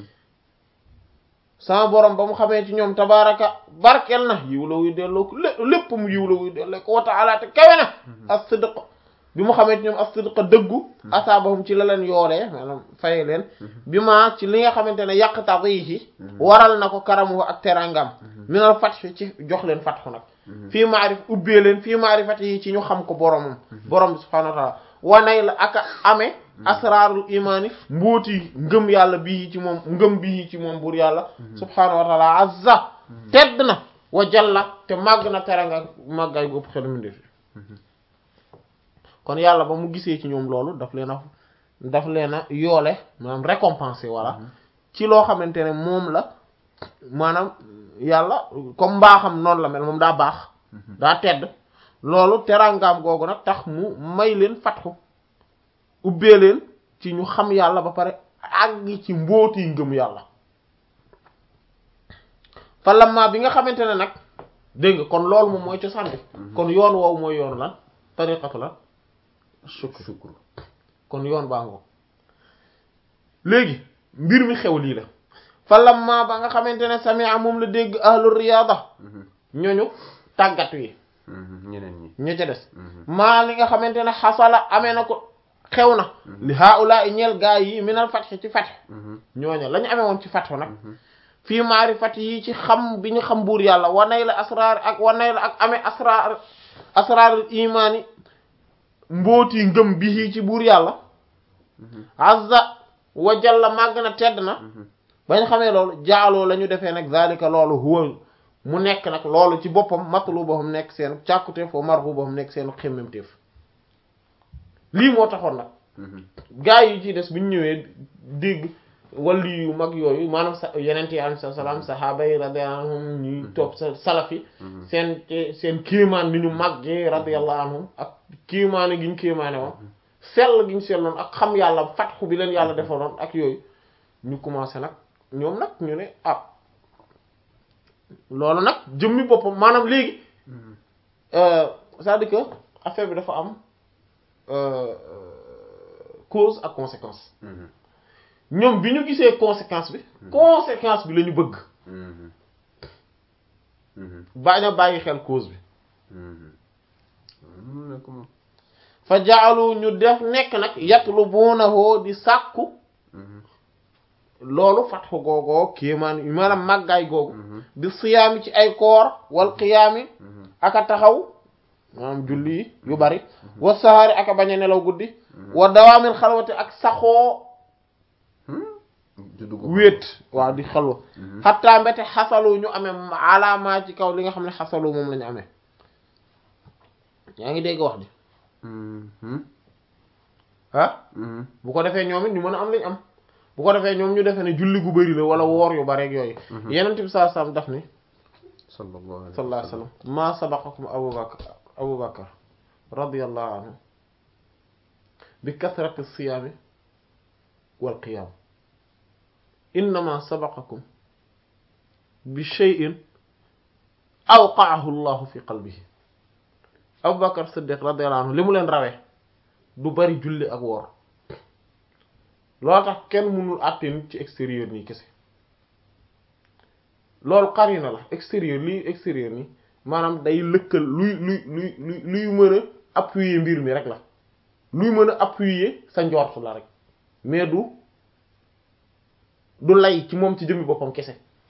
sama borom ba mu xamee ci ñoom tabaraka barkel na yiw la wuy delloo ko lépp mu yiw la wuy delloo ko wa ta'ala te kawe na as-sidq bi mu xamee ci ñoom as-sidq dëggu asaabahum ci la leen yoolee maanaam faye leen bi ma ci li nga xamante ne yaqtadihi waral na ko karamu ak terangam minal fath ci jox leen fathu nag fii maarif ubbee leen fii maarifati yi ci ñu xam ko boromam borom bi subhanahu wa ta'ala wanay la aka amee asraarul imaani mbooti ngëm yàlla bii ci moom ngëm bii ci moom buur yàlla subhanahu wa ta'ala azza tedd na wa jalla te màgg na teranga màggaay gu ëpp xel mu ndefi kon yàlla ba mu gisee ci ñoom loolu daf leen a daf leen a yoole maanaam récompenser walla ci loo xamante ne moom la maanaam yàlla comme mbaaxam noonu la mel moom daa baax daa tedd loolu terangaam googu nag tax mu may leen fatxu ubbee leen ci ñu xam yàlla ba pare àgg ci mbooti ngëm yàlla fa lamma bi nga xamante ne nag dégg nga kon loolu moom mooy cosaan bi kon yoon woowu mooy yoonu lan tariqatu la shukr shukr kon yoon baa ngoo léegi mbir mi xew lii la fa lamma ba nga xamante ne sami'a moom la dégg ahlu riyaada ñooñu tàggat wi ñeneen ñi ña ca des maa li nga xamante ne xasala amee na ko xew na li haula i ñeel gaa yi minal fath ci fath ñooñu la ñu amee woon ci fath nag fii maarifati yi ci xam bi ñu xam buur yàlla wanay la asraar ak wanay la ak amee asraar asraarul imaani mbooti ngëm bi ci buur yàlla azza wa jalla màgg na tedd na bañ xamee loolu jaaloo la ñu defee nag zalika loolu huwa mu nekk nag loolu ci boppam matlubahum nekk seen càkkuteef wa marhubahum nekk seen xemmemteef lii moo taxoon nag gaa yi ci des bu ñu ñëwee dégg wali yu mag yooyu maanaam sa yeneen yi alayhi salaam sahaaba yi radiyallahu anhum ñuy topp sa salafi seen seen kéemaan ni ñu màggee radiyallahu anhum ak kéemaane gi ñu kéemaane woon sell gi ñu selloon ak xam yàlla fatxu bi leen yàlla defaloon ak yooyu ñu commencé nag ñoom nag ñu ne ah loolu nag jëmmi boppam maanaam léegi c'est-à-dire que affaire bi dafa am cause ak conséquence ñoom bi ñu gisee conséquence bi conséquence bi la ñu bëgg bañ a bàyyi xel cause bi fa jaalu ñu def nekk nag yatlubunahu di sàkku loolu fatxu googoo kéemaan maanaam màggaay googu di siyaami ci ay koor wal qiyaami aka taxaw maanaam julli yu bari wa sahaari aka bañ a nelaw guddi wa dawaamil xalwati ak saxoo wéet waaw di xalwa xattaa mbete xasalu ñu amee alaamaa ci kaw li nga xam ne xasalu moom la ñu amee yaa ngi dégg wax ji ah bu ko defee ñoom it ñu mën a am lañ am bu ko defee ñoom ñu defee ne julli gu bari la wala woor yu bari ak yooyu yenent bi sallallahu alayhi wasallam daf ni sallallahu alayhi wasallam ma sabaqakum Abu Bakr Abu Bakr radiyallahu anhu bi kasrati siyaami wal qiyaam innama sabaqakum bi shay'in awqa'ahu Allahu fi qalbihi Abu Bakr Siddiq radiyallahu anhu li mu leen rawee du bari julli ak woor loolu tax kenn mënul àtte nit ci extérieur nii kese loolu qarina la extérieur lii extérieur nii maanaam day lëkkal luy luy luy luy luy mën a appuyer mbir mi rek la luy mën a appuyer sa njort la rek mais du du lay ci moom ci jëmmi boppam kese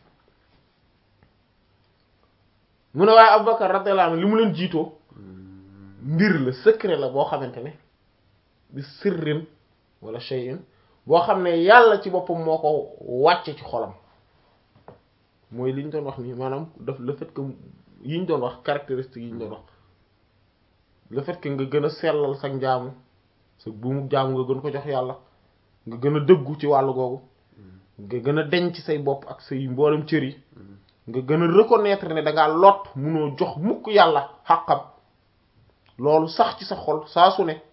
mu ne waaye Abubakar radiyallahu anhu li mu leen jiitoo mbir la secret la boo xamante ne bi sirrin wala shay'in boo xam ne yàlla ci boppam moo ko wàcce ci xolam mooy li ñu doon wax nii maanaam daf le fait que yi ñu doon wax caractéristiques yi ñu doon wax le fait que nga gën a sellal sa njaamu sa buumu jaamu nga gën ko jox yàlla nga gën a dëggu ci wàllu googu nga gën a denc say bopp ak say mboolem cër yi nga gën a reconnaître ne da ngaa lot munoo jox mukk yàlla xàqam loolu sax ci sa xol saa su ne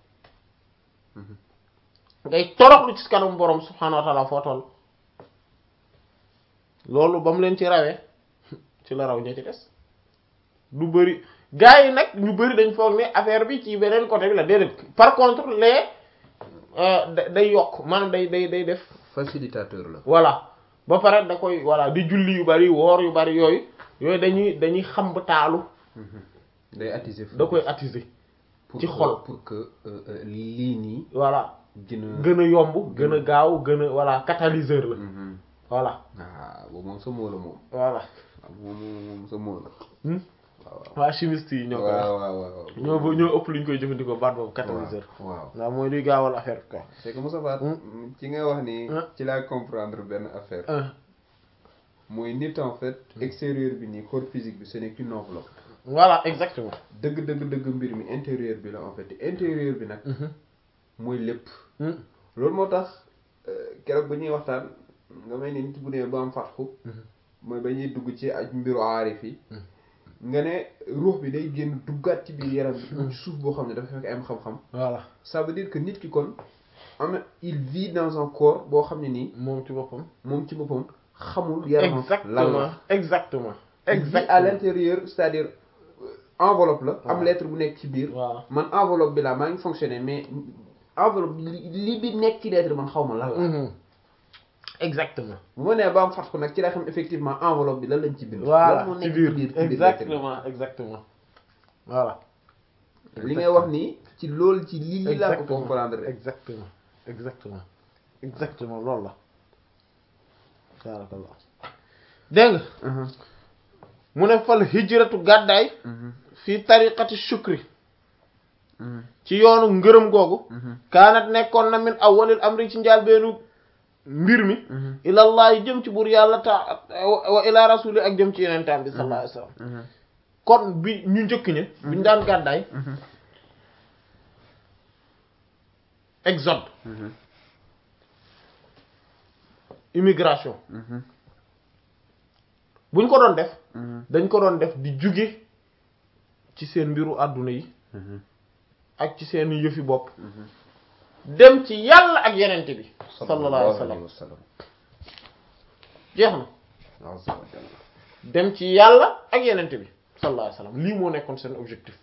ngay toroxlu ci kanam borom subhaanahu wa ta'ala foo toll loolu ba mu leen ci rawee ci la raw ña ci des du bëri gars yi nag ñu bëri dañ foog ne affaire bi ci beneen côté bi la déedéet par contre les day yokk maanaam day day day def facilitateur la. voilà ba pare da koy voilà di julli yu bari woor yu bari yooyu yooyu dañuy dañuy xam ba taalu day attiser. da koy attiser ci xol pour que lii nii. voilà gën a gën a yomb gën a gaaw gën a voilà catalyseur la. voilà. ah boobu moom sa moo la moom. voilà. moom moom sa moo la. waaw waa chimiste yi ñoo koy wax waaw waaw waaw. ñoo ñoo ëpp lu ñu koy jëfandikoo baat boobu catalyseur. waaw waaw mooy luy gaawal affaire bi quoi. c'est que Moussa Faat ci nga wax ni. ci laa comprendre benn affaire. mooy nit en fait. extérieur bi nii corps physique bi ce n'est qu'une enveloppe. voilà exactement. dëgg dëgg dëgg mbir mi intérieur bi la en fait intérieur bi nag. mooy lépp. loolu moo tax keroog ba ñuy waxtaan nga may ne nit bu ne ba am fatxu. mooy ba ñuy dugg ci aj mbiru aarif yi. nga ne ruux bi day génn duggaat ci biir yaram bi. ci suuf boo xam ne dafa fekk ay xam-xam. voilà ça veut dire que nit ki kon am il vit dans un corps boo xam ne nii. moom ci boppam. moom ci boppam xamul yaramam. lan la exactement exactement. à l'intérieur c'est-à-dire enveloppe la. am lettre bu nekk ci biir. man enveloppe bi la maa ngi fonctionner mais enveloppe li li bi nekk ci lettre man xaw ma lan la. exactement. bu ma nee ba am fat ko nag ci laa xam effectivement enveloppe bi lan lañ ci bind. voilà moo ci nekk biir ci biir exactement exactement voilà. li ngay wax nii ci loolu ci lii lii laa ko comprendre. exactement exactement exactement loolu la. barakallah dégg nga. mu ne fal hijratu gàddaay. fii tariqati shukri. ci yoonu ngërëm googu. kaanat nekkoon na min awwalil amri ci njaal beenu mbir mi. ilallahi jëm ci buur yàlla ta wa ila rasuli ak jëm ci yenentaan bi sallallahu alayhi wasallam. kon bi ñu njëkk ña. bi ñu daan gàddaay. exode. immigration. buñ ko doon def. dañ ko doon def di jóge ci seen mbiru àdduna yi. ak ci seen yëfi bopp. dem ci yàlla ak yenente bi. sallallahu alayhi wa sallam jeex na. dem ci yàlla ak yenente bi. sallallahu alayhi wa sallam lii moo nekkoon seen objectif.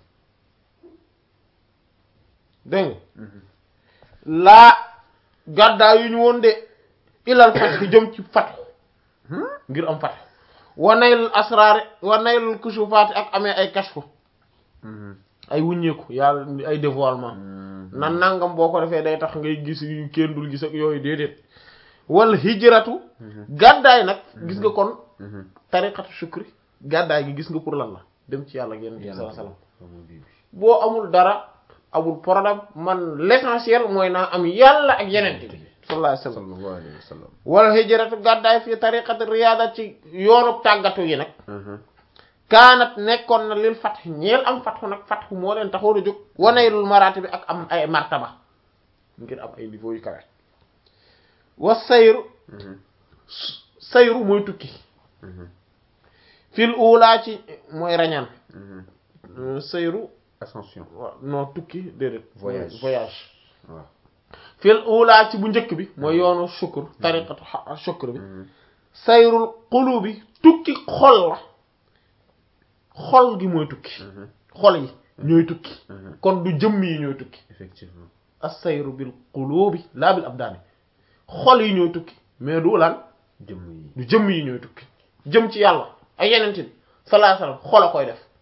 dégg nga. laa gàddaa yu ñu woon de ilal fatx jëm ci fatx ngir am fatx wa naylul asraar wa naylul kusufaat ak amee ay kashfu ay wuññeeku yàlla ay dévoilement nan nangam boo ko defee day tax ngay gis yu kenn dul gis ak yooyu déedéet wal hijratu gàddaay nag gis nga kon tariqatu shukri gàddaay gi gis nga pour lan la dem ci yàlla ak yenn sallallahu alayhi wasallam boo amul dara amul problème man l'essentiel mooy naa am yàlla ak yeneen bi sallallahu alayhi wasallam wal hijratu gàddaay fi tariqati riyaada ci yoonu tàggatu yi nag kaanat nekkoon na lil fatx ñeel am fatxu nag fatxu moo leen taxoon a jóg waneylul maraati bi ak am ay martaba ngir am ay niveau yu kawe wa sayru sayru mooy tukki fil ula ci mooy rañaan sayru ascension non tukki déedéet voyage voyage waaw fil ula ci bu njëkk bi mooy yoonu shukr tariqatu shukr bi sayrul qulubi tukki xol la xol gi mooy tukki xol yi ñooy tukki kon du jëmm yi ñooy tukki effectivement as-sayru bil qulubi laa bil abdaani xol yi ñooy tukki mais du lan jëmm yi du jëmm yi ñooy tukki jëm ci yàlla ay yeneen bi sallallahu alayhi wasallam xol a koy def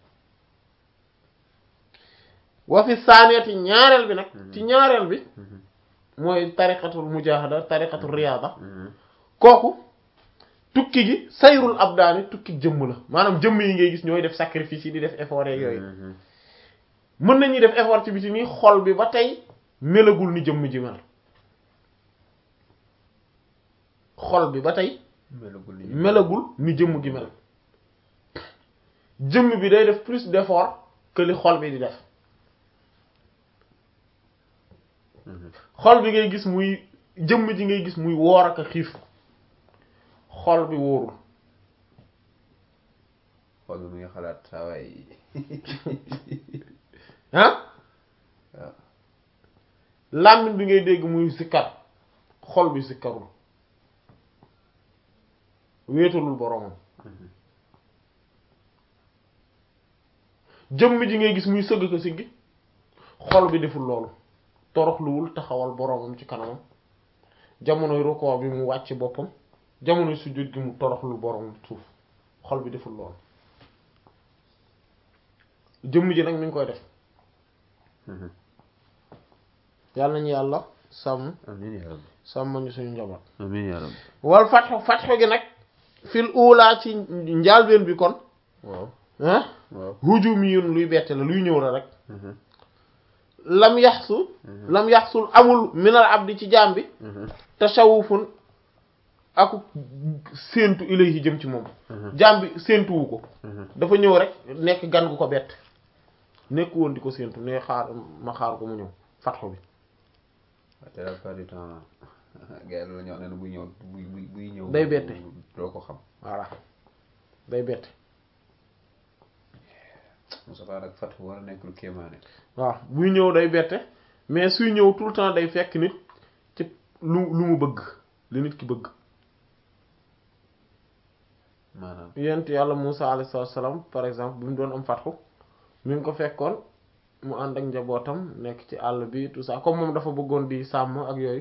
wa fi saaniyati ñaareel bi nag ci ñaareel bi mooy tariqatul mujahada tariqatul riyaada kooku tukki gi sayrul abdaani tukki jëmm la maanaam jëmm yi ngay gis ñooy def sacrifice yi di def effort yeeg yooyu mën nañuy def effort ci biti nii xol bi ba tey melagul ni jëmm ji mel xol bi ba tey melagul ni jëmm gi mel jëmm bi day def plus d'effort que li xol bi di def xol bi ngay gis muy jëmm ji ngay gis muy woor ak a xiif xol bi wóorul xol bi mu ngi xalaat saa waay ah làmmiñ bi ngay dégg muy sikkar xol bi sikkarul wéetalul boroomam jëmm ji ngay gis muy sëgg ko siggi xol bi deful loolu toroxluwul taxawal boroomam ci kanamam jamonoy rukkoo bi mu wàcc boppam jamonoy sujjóot gi mu toroxlul boroomam suuf xol bi deful loolu jëmm ji nag mi ngi koy def yàlla nañu yàlla sàmm amiin yaa rabbi sàmm ñu suñu njaboot amiin yaa rabbi wal fatxu fatxu gi nag fil uulaa ci njaalbeen bi kon waaw ah waaw hujumiyun luy bette la luy ñëw la rek lam yaxsu lam yaxsul amul minal abdi ci jaam bi tashawufun aku séentu ilayhi jëm ci moom jaam bi séentuwu ko dafa ñëw rek nekk gan gu ko bett nekk woon di ko séentu ne xaar ma xaar ko mu ñëw fatxu bi waaw te la plupart du temps gars yi loolu ñoo ne buy ñëw buy buy buy ñëw day bette doo ko xam voilà day bette Moustapha nag fatxu war a nekk lu kéemaane waaw buy ñëw day bette mais suy ñëw tout le temps day fekk nit ci lu lu mu bëgg li nit ki bëgg maanaam yent yàlla Musaa alayhi salaam par exemple bi mu doon am fatxu mi ngi ko fekkoon mu ànd ak njabootam nekk ci àll bi tout ça comme moom dafa bëggoon di sàmm ak yooyu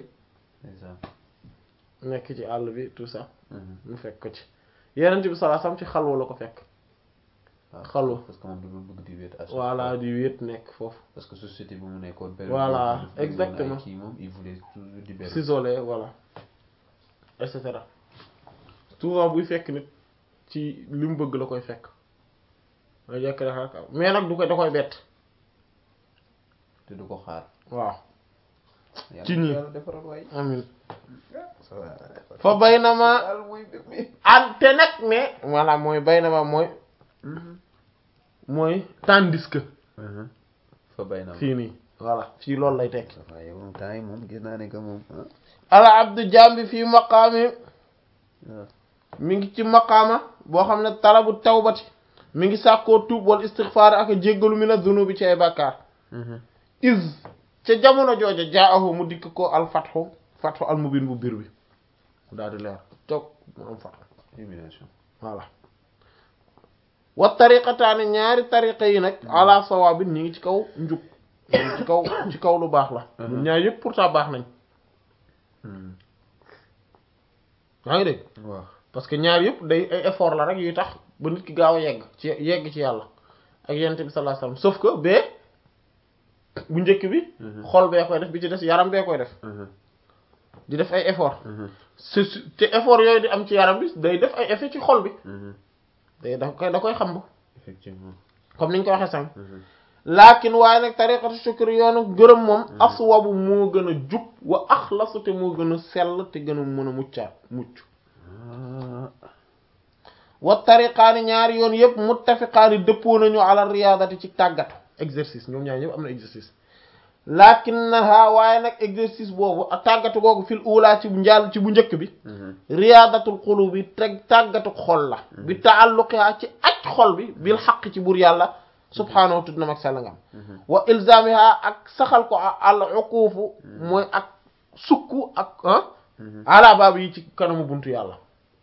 nekk ci àll bi tout ça mu fekk ko ci yenent bi sallallahu alayhi wasallam ci xalwa la ko fekk xalwa parce que moom dafa bëgg di wéet voilà di wéet nekk foofu parce que société bu mu nekkoon voilà exactement kii moom il voulait toujours libérer s'isoler voilà et cetera souvent buy fekk nit ci li mu bëgg la koy fekk nga jekk rek mais nag du ko da koy bett te du ko xaar waaw yàlla ci ñi yàlla defaral waay amin fa bay na ma daal mooy mbir mi ante nag mais voilà mooy bay na ma mooy mooy tandis que fa bay na ma fii nii voilà fii loolu lay tekk waaye moom temps yi moom gis naa ne que moom ala abdu jambi fii maqaami waaw mi ngi ci maqaama boo xam ne talabu tawbati mi ngi sàkkoo tuub wal istighfar ak jéggalu mi na zunubi ci ay bàkkaar is ca jamono jooja jaahu mu dikk ko al fatxu fatxu al mubin bu biir bi mu daal di leer toog mu am fatxu illumination voilà wa tariqataani ñaari tariqa yi nag ala sawaabin ñi ngi ci kaw njub ñi ngi ci kaw ci kaw lu baax la ñun ñaar yëpp pourtant baax nañ yaa ngi dégg waaw parce que ñaar yëpp day ay effort la rek yuy tax ba nit ki gaaw a yegg ci yegg ci yàlla ak yonent bi sallallahu alayhi wasallam sauf que bee bu njëkk bi xol bee koy def bi ci des yaram bee koy def di def ay effort te effort yooyu di am ci yaram bi day def ay effet ci xol bi day da koy da koy xam effectivement comme niñ ko waxee sànq laakin waaye nag tariqatu shukr yoonu gërëm moom aswabu moo gën a jub wa axlasu te moo gën a sell te gën a mën a muccaat mucc wa tariqaani ñaari yoon yëpp muttafiqaani dëppoo nañu ala riyaadati ci tàggatu exercice ñoom ñaar ñëpp am na exercice lakinnaha waaye nag exercice boobu ak tàggatu googu fil ula ci bu njaal ci bu njëkk bi riyaadatul qulubi teg tàggatu xol la bi taalluqiha ci aj xol bi bil xaq ci buur yàlla subhaanahu tudd nam ak sallangam wa ilzamiha ak saxal ko al uquufu mooy ak sukku ak ala baabu yi ci kanamu buntu yàlla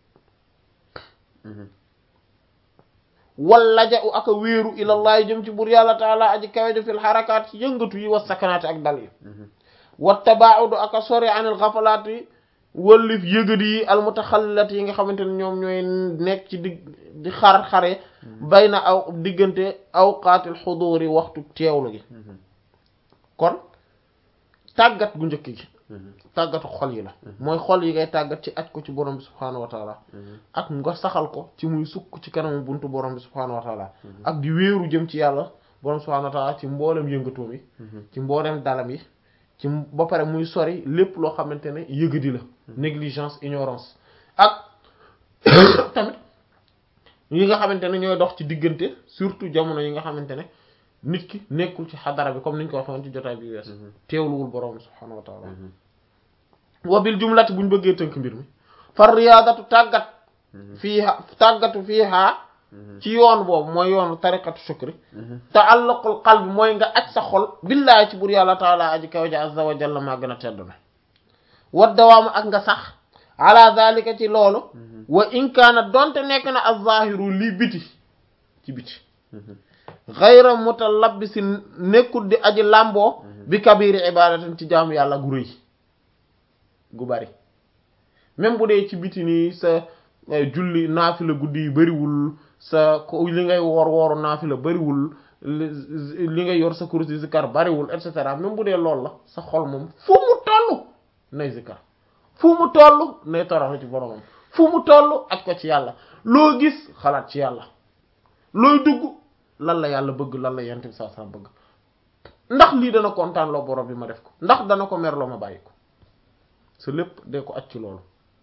wallaja u aka wéeru ilallahi jëm ci buur yàlla taala aji kawejo fil xarakaat ci yëngatu yi wa sakanaati ak dal yi wa tabaudu aka sori anil xafalaati wallif yëgadi yi almutaxallilat yi nga xamante ne ñoom ñooy nekk ci digg di xar-xare bay na aw diggante awqaatil xuduuri waxtu teewlu gi kon tàggat gu njëkk gi tàggatu xol yi la mooy xol yi ngay tàggat ci aj ko ci borom bi subhaanahu wa taala ak nga saxal ko ci muy sukk ci kanamu buntu borom bi subhaanahu wa taala ak di wéeru jëm ci yàlla borom subhaanahu wa taala ci mboolem yëngatoom yi ci mboolem dalam yi ci ba pare muy sori lépp loo xamante ne yëgadi la négligence ignorance ak tamit yi nga xamante ne ñooy dox ci diggante surtout jamono yi nga xamante ne nit ki nekkul ci xadara bi comme niñ ko waxoon ci jotaay bi wees teewluwul borom subhaanahu wa taala wabil jumlati buñ bëggee tënk mbir mi far riyaadatu tàggat fii tàggatu fii haa ci yoon boobu mooy yoonu tariqatu shukri ta'alluqul qalbi mooy nga aj sa xol billaahi ci bur yàlla taala aji kaw ja azza wa jalla maa gën a tedd na wa dawaama ak nga sax ala zalika ci loolu wa in kaana donte nekk na az-zahiru lii biti ci biti ghayra mutalabbisin nekkul di aji làmboo bi kabiri ibadatin ci jaamu yàlla gu rëy gu bari même bu dee ci biti nii sa julli naafila guddi yi bariwul sa ko li ngay woor wooru naafila bariwul li ngay yor sa kurus di zikar bariwul et cetera même bu dee loolu la sa xol moom fu mu toll nay zikar fu mu toll nay toroxlu ci boromam fu mu toll aj ko ci yàlla loo gis xalaat ci yàlla looy dugg lan la yàlla bëgg lan la yent bi saa saa bëgg ndax lii dana kontaan loo borom bi ma def ko ndax dana ko merloo ma bàyyi ko sa lépp de ko aj ci loolu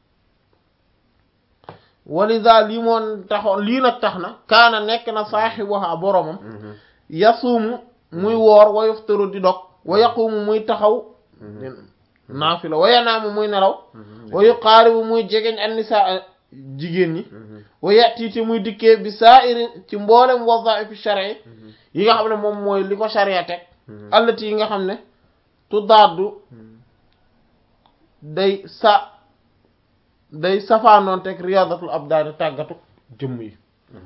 walida lii moon taxoon lii nag tax na kaana nekk na saaxibuha boromam yasuumu muy woor wa yuftiru di dog wa yaqumu muy taxaw naafila wa yanaamu muy nelaw wa yuqaaribu muy jegeñ an nisaa jigéen ñi wa yatiite muy dikkee bi saa'iri ci mboolem wadaa'ifi shar'i yi nga xam ne moom mooy li ko sharia teg allati yi nga xam ne tuddaaddu day sa day safaanoon teg riyaadatul abdaani tàggatu jëmm yi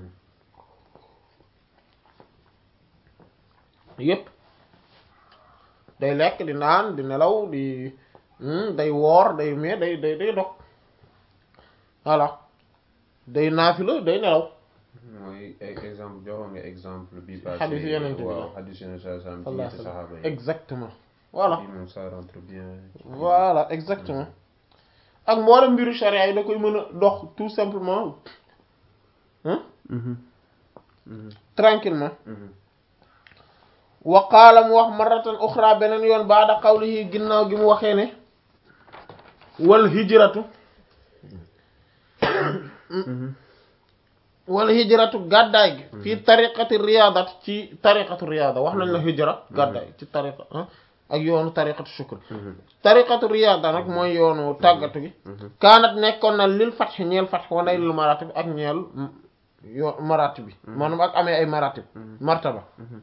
yépp day lekk di naan di nelaw di day woor day mais day day day dog voilà day naafila day nelaw mooy exemple joxoon nga exemple bi passé xadiis yeneen bi waaw xadiis yeneen saa saa am ci saxaaba yi exactement voilà bi moom ça rentre bien voilà exactement ak mboolem mbiru charia yi da koy mën a dox tout simplement hein tranquillement wa qaala mu wax marratan uxra beneen yoon baada qawlihi ginnaaw gi mu waxee ne wal hijratu wal hijratu gàddaay gi fii tariqati riyadat ci tariqatu riyada wax nañ la hijra gàddaay ci tariqa ak yoonu tariqatu shukr tariqatu riyada nag mooy yoonu tàggatu gi kaanat nekkoon na lil fatx ñeel fatx wa naylul maratib ak ñeel yo maratib bi maanaam ak amee ay maratib martaba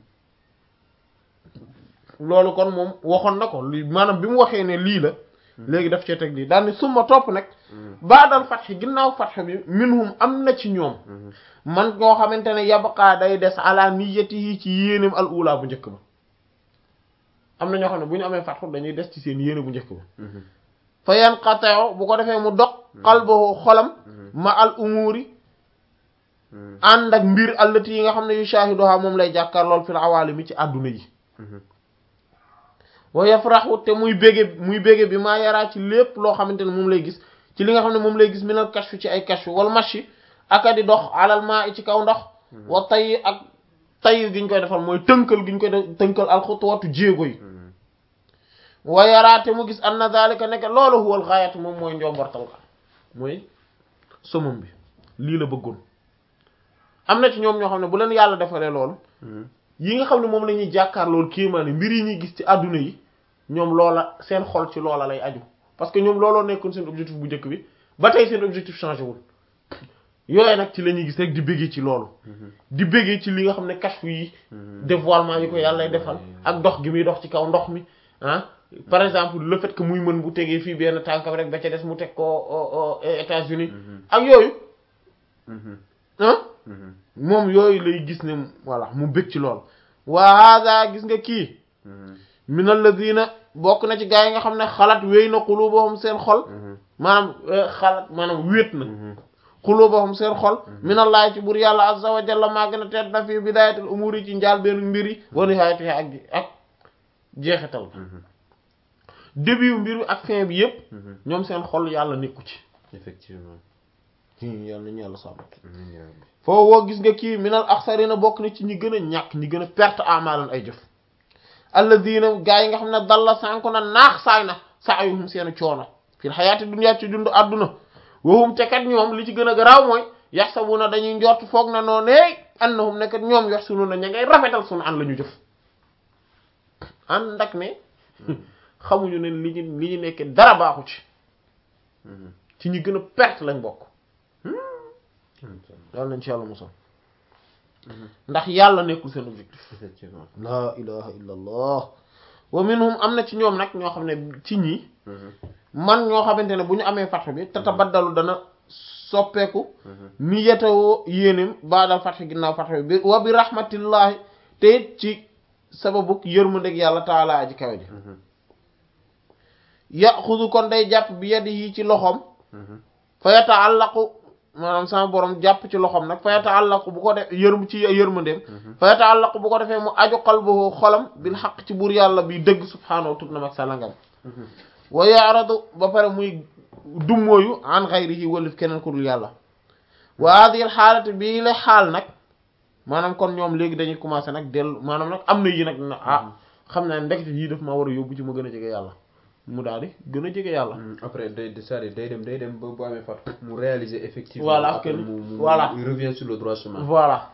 loolu kon moom waxoon na ko lii maanaam bi mu waxee ne lii la léegi daf cee teg lii daal ni summa topp nag baadal fatx ginnaaw fatx bi minhum am na ci ñoom man koo xamante ne yabqaa day des ala niyyatihi ci yéeneem al ula bu njëkk ba am na ñoo xam ne bu ñu amee fatxu dañuy des ci seen yéene bu njëkk ba fa yanqata'u bu ko defee mu dog qalbuhu xolam ma al umuri ànd ak mbir allati yi nga xam ne yu shaahiduha moom lay jàkkaar lool fil awaalimi ci àdduna yi wa yafraxu te muy bége muy bége bi maa yaraa ci lépp loo xamante ne moom lay gis ci li nga xam ne moom lay gis minal kashfu ci ay kashfu wal mashi aka di dox alal maa i ci kaw ndox wa tay ak tay gi ñu koy defal mooy tënkal gi ñu koy def tënkal alxutuwatu jéego yi wa yaraa te mu gis anna zalika nekk loolu huwal gaayatu moom mooy njombortal ka mooy somam bi lii la bëggoon am na ci ñoom ñoo xam ne bu leen yàlla defalee loolu yi nga xam ne moom la ñuy jàkkaar loolu kéemaane mbir yi ñuy gis ci àdduna yi ñoom loola seen xol ci loola lay aju parce que ñoom looloo nekkoon seen objectif bu njëkk bi ba tey seen objectif changé wul yooyu nag ci la ñuy gis rek di bëggee ci loolu di bëggee ci li nga xam ne kashfu yi dévoilement yi ko yàlla lay defal ak dox gi muy dox ci kaw ndox mi ah par exemple le fait que muy mën bu tegee fii benn tànkam rek ba ca des mu teg ko États-Unis ak yooyu ah moom yooyu lay gis ne voilà mu bëgg ci lool wa hada gis nga kii min alladina bokk na ci gaa yi nga xam ne xalaat wéy na qulubuhum seen xol maanaam xalaat maanaam wéet na qulubuhum seen xol minallahi ci bur yàlla azza wa jalla maa gën a tedd na fii bidayatul umuri ci njaal benn mbir yi wa nihayatihi ak ak jeexital début mbir bi ak fin bi yépp ñoom seen xol yàlla nekku ci effectivement yàlla nañu yàlla sàmm foo woo gis nga kii minal axsarina bokk na ci ñi gën a ñàkk ñi gën a perte amalan ay jëf alladina gaa yi nga xam ne dalla sànko na naax saay na sa'yuhum seen coono fil xayaati dunya ci dund àdduna wahum te kat ñoom li ci gën a garaaw mooy yaxsabuna dañuy njort foog na noo ne annahum ne kat ñoom yaxsununa ña ngay rafetal sunu an la ñu jëf ànd ak ne xamuñu ne li ñu li ñu nekkee dara baaxu ci ci ñi gën a perte lañ bokk yàlla nañ ci yàlla musal ndax yàlla nekkul seen objectif effectivement laa ilaha illa allah wa minhum am na ci ñoom nag ñoo xam ne ci ñi man ñoo xamante ne bu ñu amee fatx bi tatabaddalu dana soppeeku ni yetawoo yéenim baadal fatx ginnaaw fatx bi wa bi rahmatillahi te it ci sababu yërmandeg yàlla taala aji kawe ji yaxudu kon day jàpp bi yadihi ci loxoom fa yataallaqu maanaam sama borom jàpp ci loxoom nag fa yataallaqu bu ko def yërm ci yërmandeem fa yataallaqu bu ko defee mu aju qalbuhu xolam bil xaq ci buur yàlla bi dëgg subhaanahu tub na mag sàllangam wa yaaradu ba pare muy dummóoyu an xayrihi walif keneen ku dul yàlla wa hadhihi xaalati bii la xaal nag maanaam kon ñoom léegi dañuy commencé nag dellu maanaam nag am na yi nag na ah xam naa ndekete yii daf maa war a yóbbu ci ma gën a jege yàlla mu daal di gën a jege yàlla. après day c'est-à-dire day dem day dem ba bu amee fat mu réaliser effectivement. voilà après mu mu voilà il revient sur le droit chemin. voilà.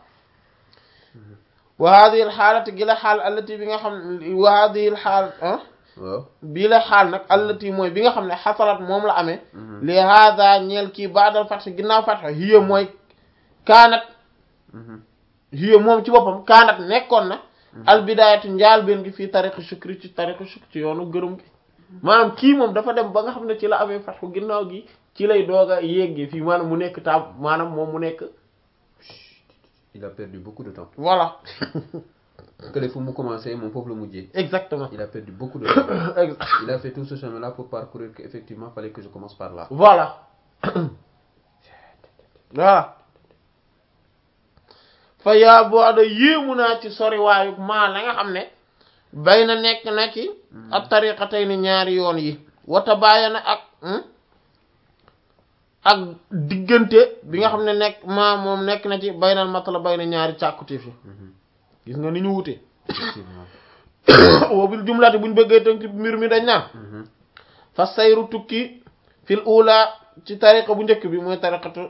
wa hadhihi al xaalati gi la xaal allati bi nga xam wa hadhihi al xaal ah. waaw bii la xaal nag allati mooy bi nga xam ne xasalat moom la amee. li hada ñeel kii baadal fath ginnaaw fath hiya mooy kaanat. hiya moom ci boppam kaanat nekkoon na. al bidaayatu njaal benn gi fii tariqi shukri ci tariqi shukri ci yoonu gërëm gi. maanaam kii moom dafa dem ba nga xam ne ci la amee fatxu ginnaaw gi ci lay doog a yéggee fii maanaam mu nekk taab maanaam moom mu nekk. il a perdu beaucoup de temps. voilà. que fu mu commencé moom foofu la mujjee. exactement. il a perdu beaucoup de temps. il a fait tout ce chemin là pour parcourir que effectivement fallait que je commence par là. voilà. voilà. fa yaa boo da yéemu naa ci sori waayu maa la nga xam ne. bay na nekk na ci ak tariqatay ni ñaari yoon yi wata bàyyi na ak ak diggante bi nga xam ne nekk maa moom nekk na ci baynal matala bay na ñaari càkkutéef yi gis nga ni ñu wute wobil jumlaati buñ bëggee tënk mbir mi dañ naan fa sayru tukki fil ula ci tariqa bu njëkk bi mooy tariqatu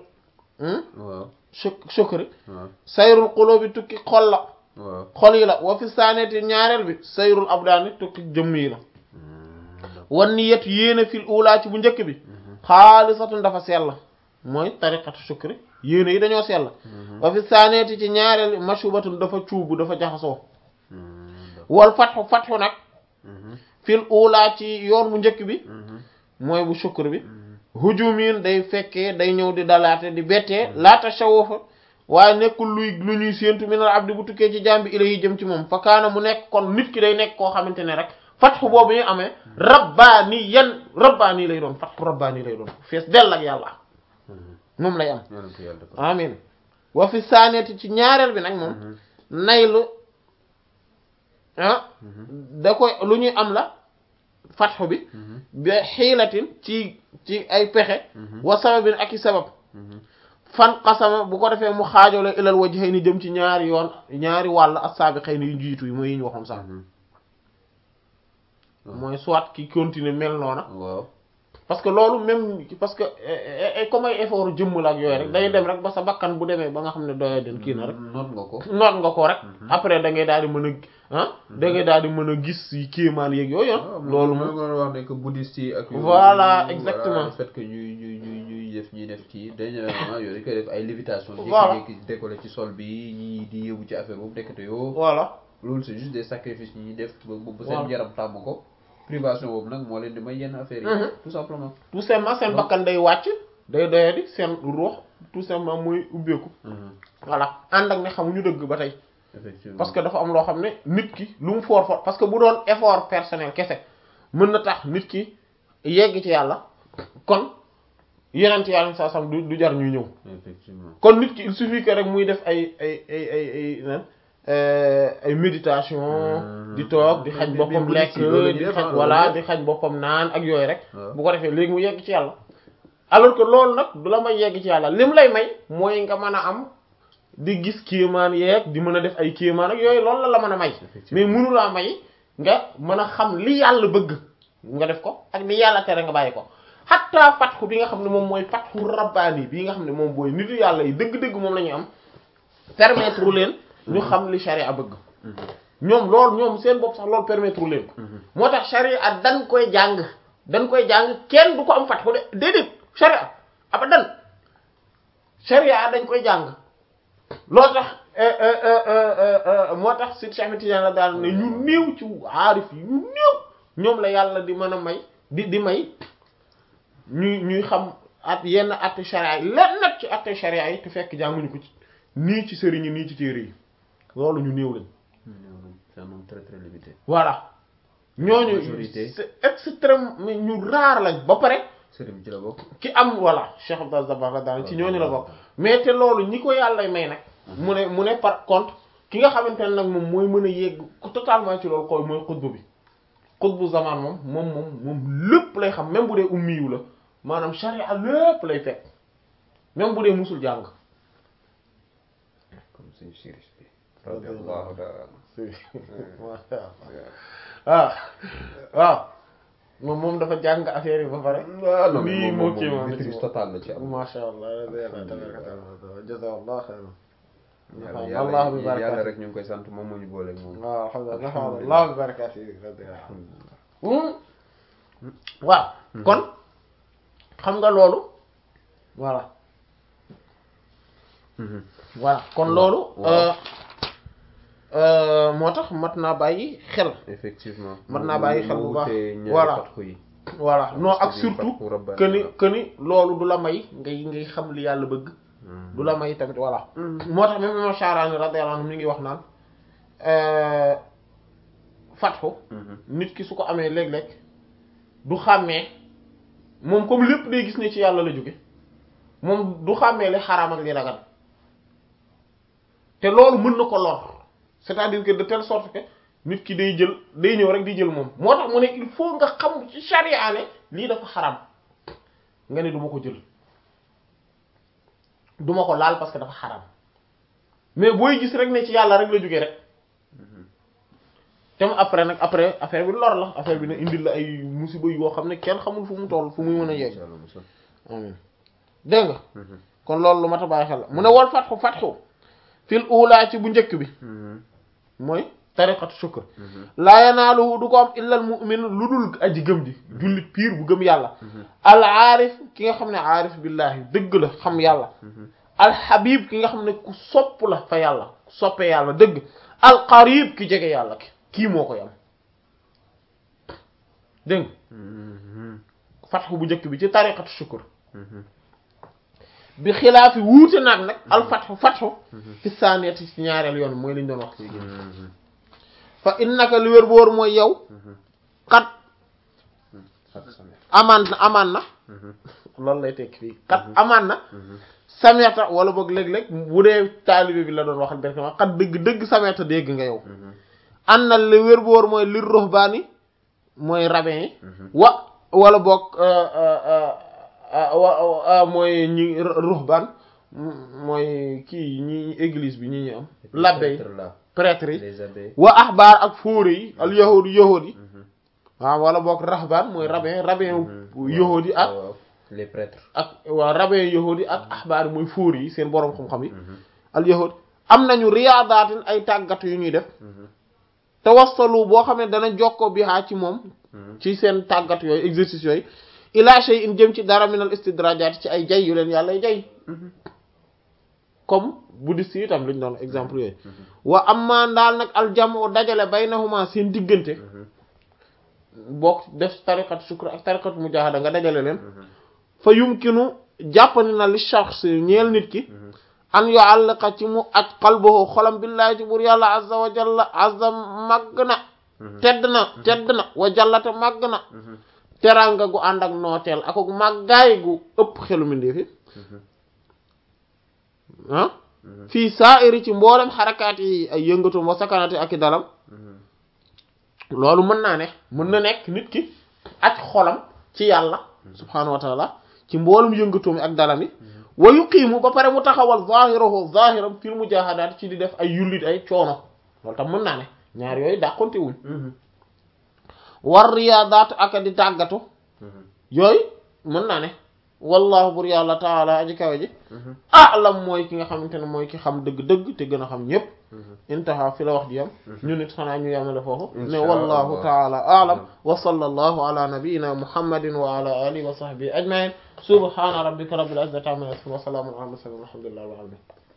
shukri sayrul qulubi tukki xol la xol yi la wa fi saaneti ñaareel bi sayrul abdaani tukki jëmm yi la wan niyat yéene fil ula ci bu njëkk bi xaalisatun dafa sell mooy tariqatu shukri yéene yi dañoo sell wa fi saaneti ci ñaareel bi mashubatun dafa cuubu dafa jaxasoo wal fatxu fatxu nag fil ula ci yoon bu njëkk bi mooy bu shukri bi hujumin day fekkee day ñëw di dalaate di bettee laata shawufa waaye nekkul luy lu ñuy séentu minal abdi bu tukkee ci jaam bi ila yi jëm ci moom fa kaana mu nekk kon nit ki day nekk koo xamante ne rek fatxu boobu ñu amee rabbaani yan rabbaani lay doon fatxu rabbaani lay doon fees dell ak yàlla moom lay am amin wa fi saaneti ci ñaareel bi nag moom naylu ah da koy lu ñuy am la fatxu bi bi xiilatin ci ci ay pexe wa sababin ak i sabab fan xasama bu ko defee mu xaajole ilal wajhayni jëm ci ñaari yoon ñaari wàll as-sabiqayni yu jiitu yi mooy yi ñu waxoon sax mooy soit ki continuer mel noona waaw parce que loolu même parce que comme ay effort jëmm la ak yooyu rek day dem rek ba sa bakkan bu demee ba nga xam ne doya den kii na rek noot nga ko noot nga ko rek après da ngay daal di mën a ah da ngay daal di mën a gis yi kéemaan yeeg yooyu ah loolu moom nga wax ne que bouddhiste yi ak voilà exactement le fait que ñuy ñuy ñuy ñuy def ñuy def ci dernièrement yooyu dañ koy def ay lévitation voilà jékki-jékki décollé ci sol bi ñi di yëbu ci affaire boobu dekkate yoo voilà loolu c'est juste des sacrifices ñi def ba ba seen yaram tàmm ko privation boobu nag moo leen di may yenn affaires yi tout simplement tout simplement seen bakkan day wàcc day doye di seen ruux tout simplement mooy ubbeeku voilà ànd ak ne xamuñu dëgg ba tey effectivement parce que dafa am loo xam ne nit ki lu mu fort fort parce que bu doon effort personnel kese mën na tax nit ki yegg ci yàlla kon yeneen ci yàlla saa sam du du jar ñuy ñëw effectivement kon nit ki il suffit que rek muy def ay ay ay ay ay nan ay méditation di toog di xañ boppam lekk di xañ voilà di xañ boppam naan ak yooyu rek bu ko defee léegi mu yegg ci yàlla alors que loolu nag du la may yegg ci yàlla lim lay may mooy nga mën a am di gis kéemaan yeeg di mën a def ay kéemaan ak yooyu loolu la la mën a may mais mënu laa may nga mën a xam li yàlla bëgg nga def ko ak li yàlla tere nga bàyyi ko xatta fatxu bi nga xam ne moom mooy fatxu rabbaani bi nga xam ne moom booy nitu yàlla yi dëgg-dëgg moom la ñu am permettre leen ñu xam li sharia bëgg ñoom loolu ñoom seen bopp sax loolu permettre leen ko moo tax sharia dañ koy jàng dañ koy jàng kenn du ko am fatxu de déedéet sharia abadan sharia dañ koy jàng loolu tax moo tax Seydi Cheikh Ahmed Tidiane la daal ne ñu néew ci aarif yi ñu néew ñoom la yàlla di mën a may di di may ñuy ñuy xam at yenn atte sharia yi lenn nag ci atte sharia yi te fekk jànguñu ko ci nii ci sëriñ yi nii ci téere yi loolu ñu néew lañ. c'est un nombre très très limité. voilà ñooñu majorité c'est extrême mais ñu raar lañ ba pare. sëriñ bi ci la bokk. ki am voilà Cheikh Abdou Dabakh daal ci ñooñu la bokk mais te loolu ñi ko yàlla may nag. mu ne mu ne par contre ki nga xamante ne nag moom mooy mën a yegg totalement ci loolu koy mooy xutbu bi xutbu zaman moom moom moom moom lépp lay xam même bu dee ummiyu la maanaam sharia lépp lay fekk même bu dee musul jàng. comme suñu chérif bi. radiyallahu ta'ala. waaw waaw moom moom dafa jàng affaire yi ba pare. waaw non lii moo kii moom maîtrise totale la ci am. masha Allah jazakallahu khairan. yàlla bi barakaat yàlla rek ñu ngi koy sant moom moo ñu booleeg moom. waaw alhamdulilah alhamdulilah bi barakaat yi waaw kon xam nga loolu voilà. voilà kon loolu. moo tax mat naa bàyyi xel. effectivement mat naa bàyyi xel bu baax voilà voilà non ak surtout que ni que ni loolu du la may ngay ngay xam li yàlla bëgg. du la may tamit voilà. moo tax même Imam Sha'rani radiyallahu anhu mi ngi wax naan fatxu nit ki su ko amee léeg-léeg du xàmmee moom comme lépp day gis ne ci yàlla la jóge moom du xàmmee li xaraam ak li dagan te loolu mën na ko lor. c'est-à-dire que de telle sorte que nit ki day jël day ñëw rek di jël moom moo tax mu ne il faut nga xam ci charia ne lii dafa xaram nga ne du ma ko jël du ma ko laal parce que dafa xaram mais booy gis rek ne ci yàlla rek la jógee rek te mu après nag après affaire bi lor la affaire bi na indil la ay musiba yoo xam ne kenn xamul fu mu toll fu muy mën a yegg amin dégg nga kon loolu lu mat a bàyyi xel la mu ne wal fatxu fatxu fil ula ci bu njëkk bi mooy tariqatu shukr laa yanaaluhu du ko am illal mu'min lu dul aji gëm ji jullit piir bu gëm yàlla al aarif ki nga xam ne aarif billahi dëgg la xam yàlla al habib ki nga xam ne ku sopp la fa yàlla ku soppe yàlla dëgg al qarib ki jege yàlla ki kii moo koy am dégg nga fatxu bu njëkk bi ci tariqatu shukr bi xilaafi wuute naag nag al fatxu fatxu fi saaniyati ci ñaareel yoon mooy li ñu doon wax fii fa innaka li wér boor mooy yow kat amaan na amaan na loolu lay tekki fii kat amaan na sameta wala boog léeg-léeg bu dee taalibe bi la doon waxal directement kat dëgg dëgg sameta dégg nga yow an na li wér boor mooy lir ruhbaani mooy rabbin yi wa wala boog wa mooy ñi ruhbaan mooy kii ñi église bi ñi ñu am labbe yi prêtre yi wa ahbaar ak fóore yi al yahudi yahudi yi waaw wala boog rahbaan mooy rabbin rabbin yahudi ak les prêtres ak waa rabbin yahudi ak ahbaar yi mooy fóore yi seen boroom xam-xam yi al yahudi am nañu riyaadaatin ay tàggat yu ñuy def te wasalu boo xam ne dana jokkoo bi haa ci moom ci seen tàggat yooyu exercice yooyu ila shay in jëm ci dara minal istidrajaat ci ay jay yu leen yàlla jay comme bouddhiste yi itam lañ doon exemple yooyu wa amma ndaal nag aljamu dajale baynahuma seen diggante bokk def tariqat shukr ak tariqat mujahada nga dajale leen fa yumkinu jàppani na li shakhs ñeel nit ki an yu'alliqa ci mu aj qalbuhu xolam billahi ci buur yàlla azza wa jalla azza màgg na tedd na tedd na wa jallata màgg na teranga gu ànd ak nooteel ak màggaay gu ëpp xelu mindeefi ah fii sa'iri ci mboolem xarakaat yi ay yëngatu wa sakanati ak i dalam loolu mën naa ne mën na nekk nit ki aj xolam ci yàlla subhaanahu wa taala ci mboolem yëngatu mi ak dalam yi wa yuqiimu ba pare mu taxawal zahirahu zahiram fil mujahadaat ci di def ay yullit ay coono loolu tam mën naa ne ñaar yooyu dàqonte wuñ war riyaadaat ak di tàggatu yooyu mën naa ne wallahu bur yàlla taala aji kawe ji a'lam mooy ki nga xamante ne mooy ki xam dëgg-dëgg te gën a xam ñépp intaha fi la wax di yam ñu nit xanaa ñu yamale foofu ne wallahu taala a'lam wa sallallahu ala nabiyyina muhammadin wa ala alihi wa sahbihi ajma'in subhana rabbika rabbil izzati amma yasifun wa salamun ala al mursalin walhamdulillahi rabbil alamin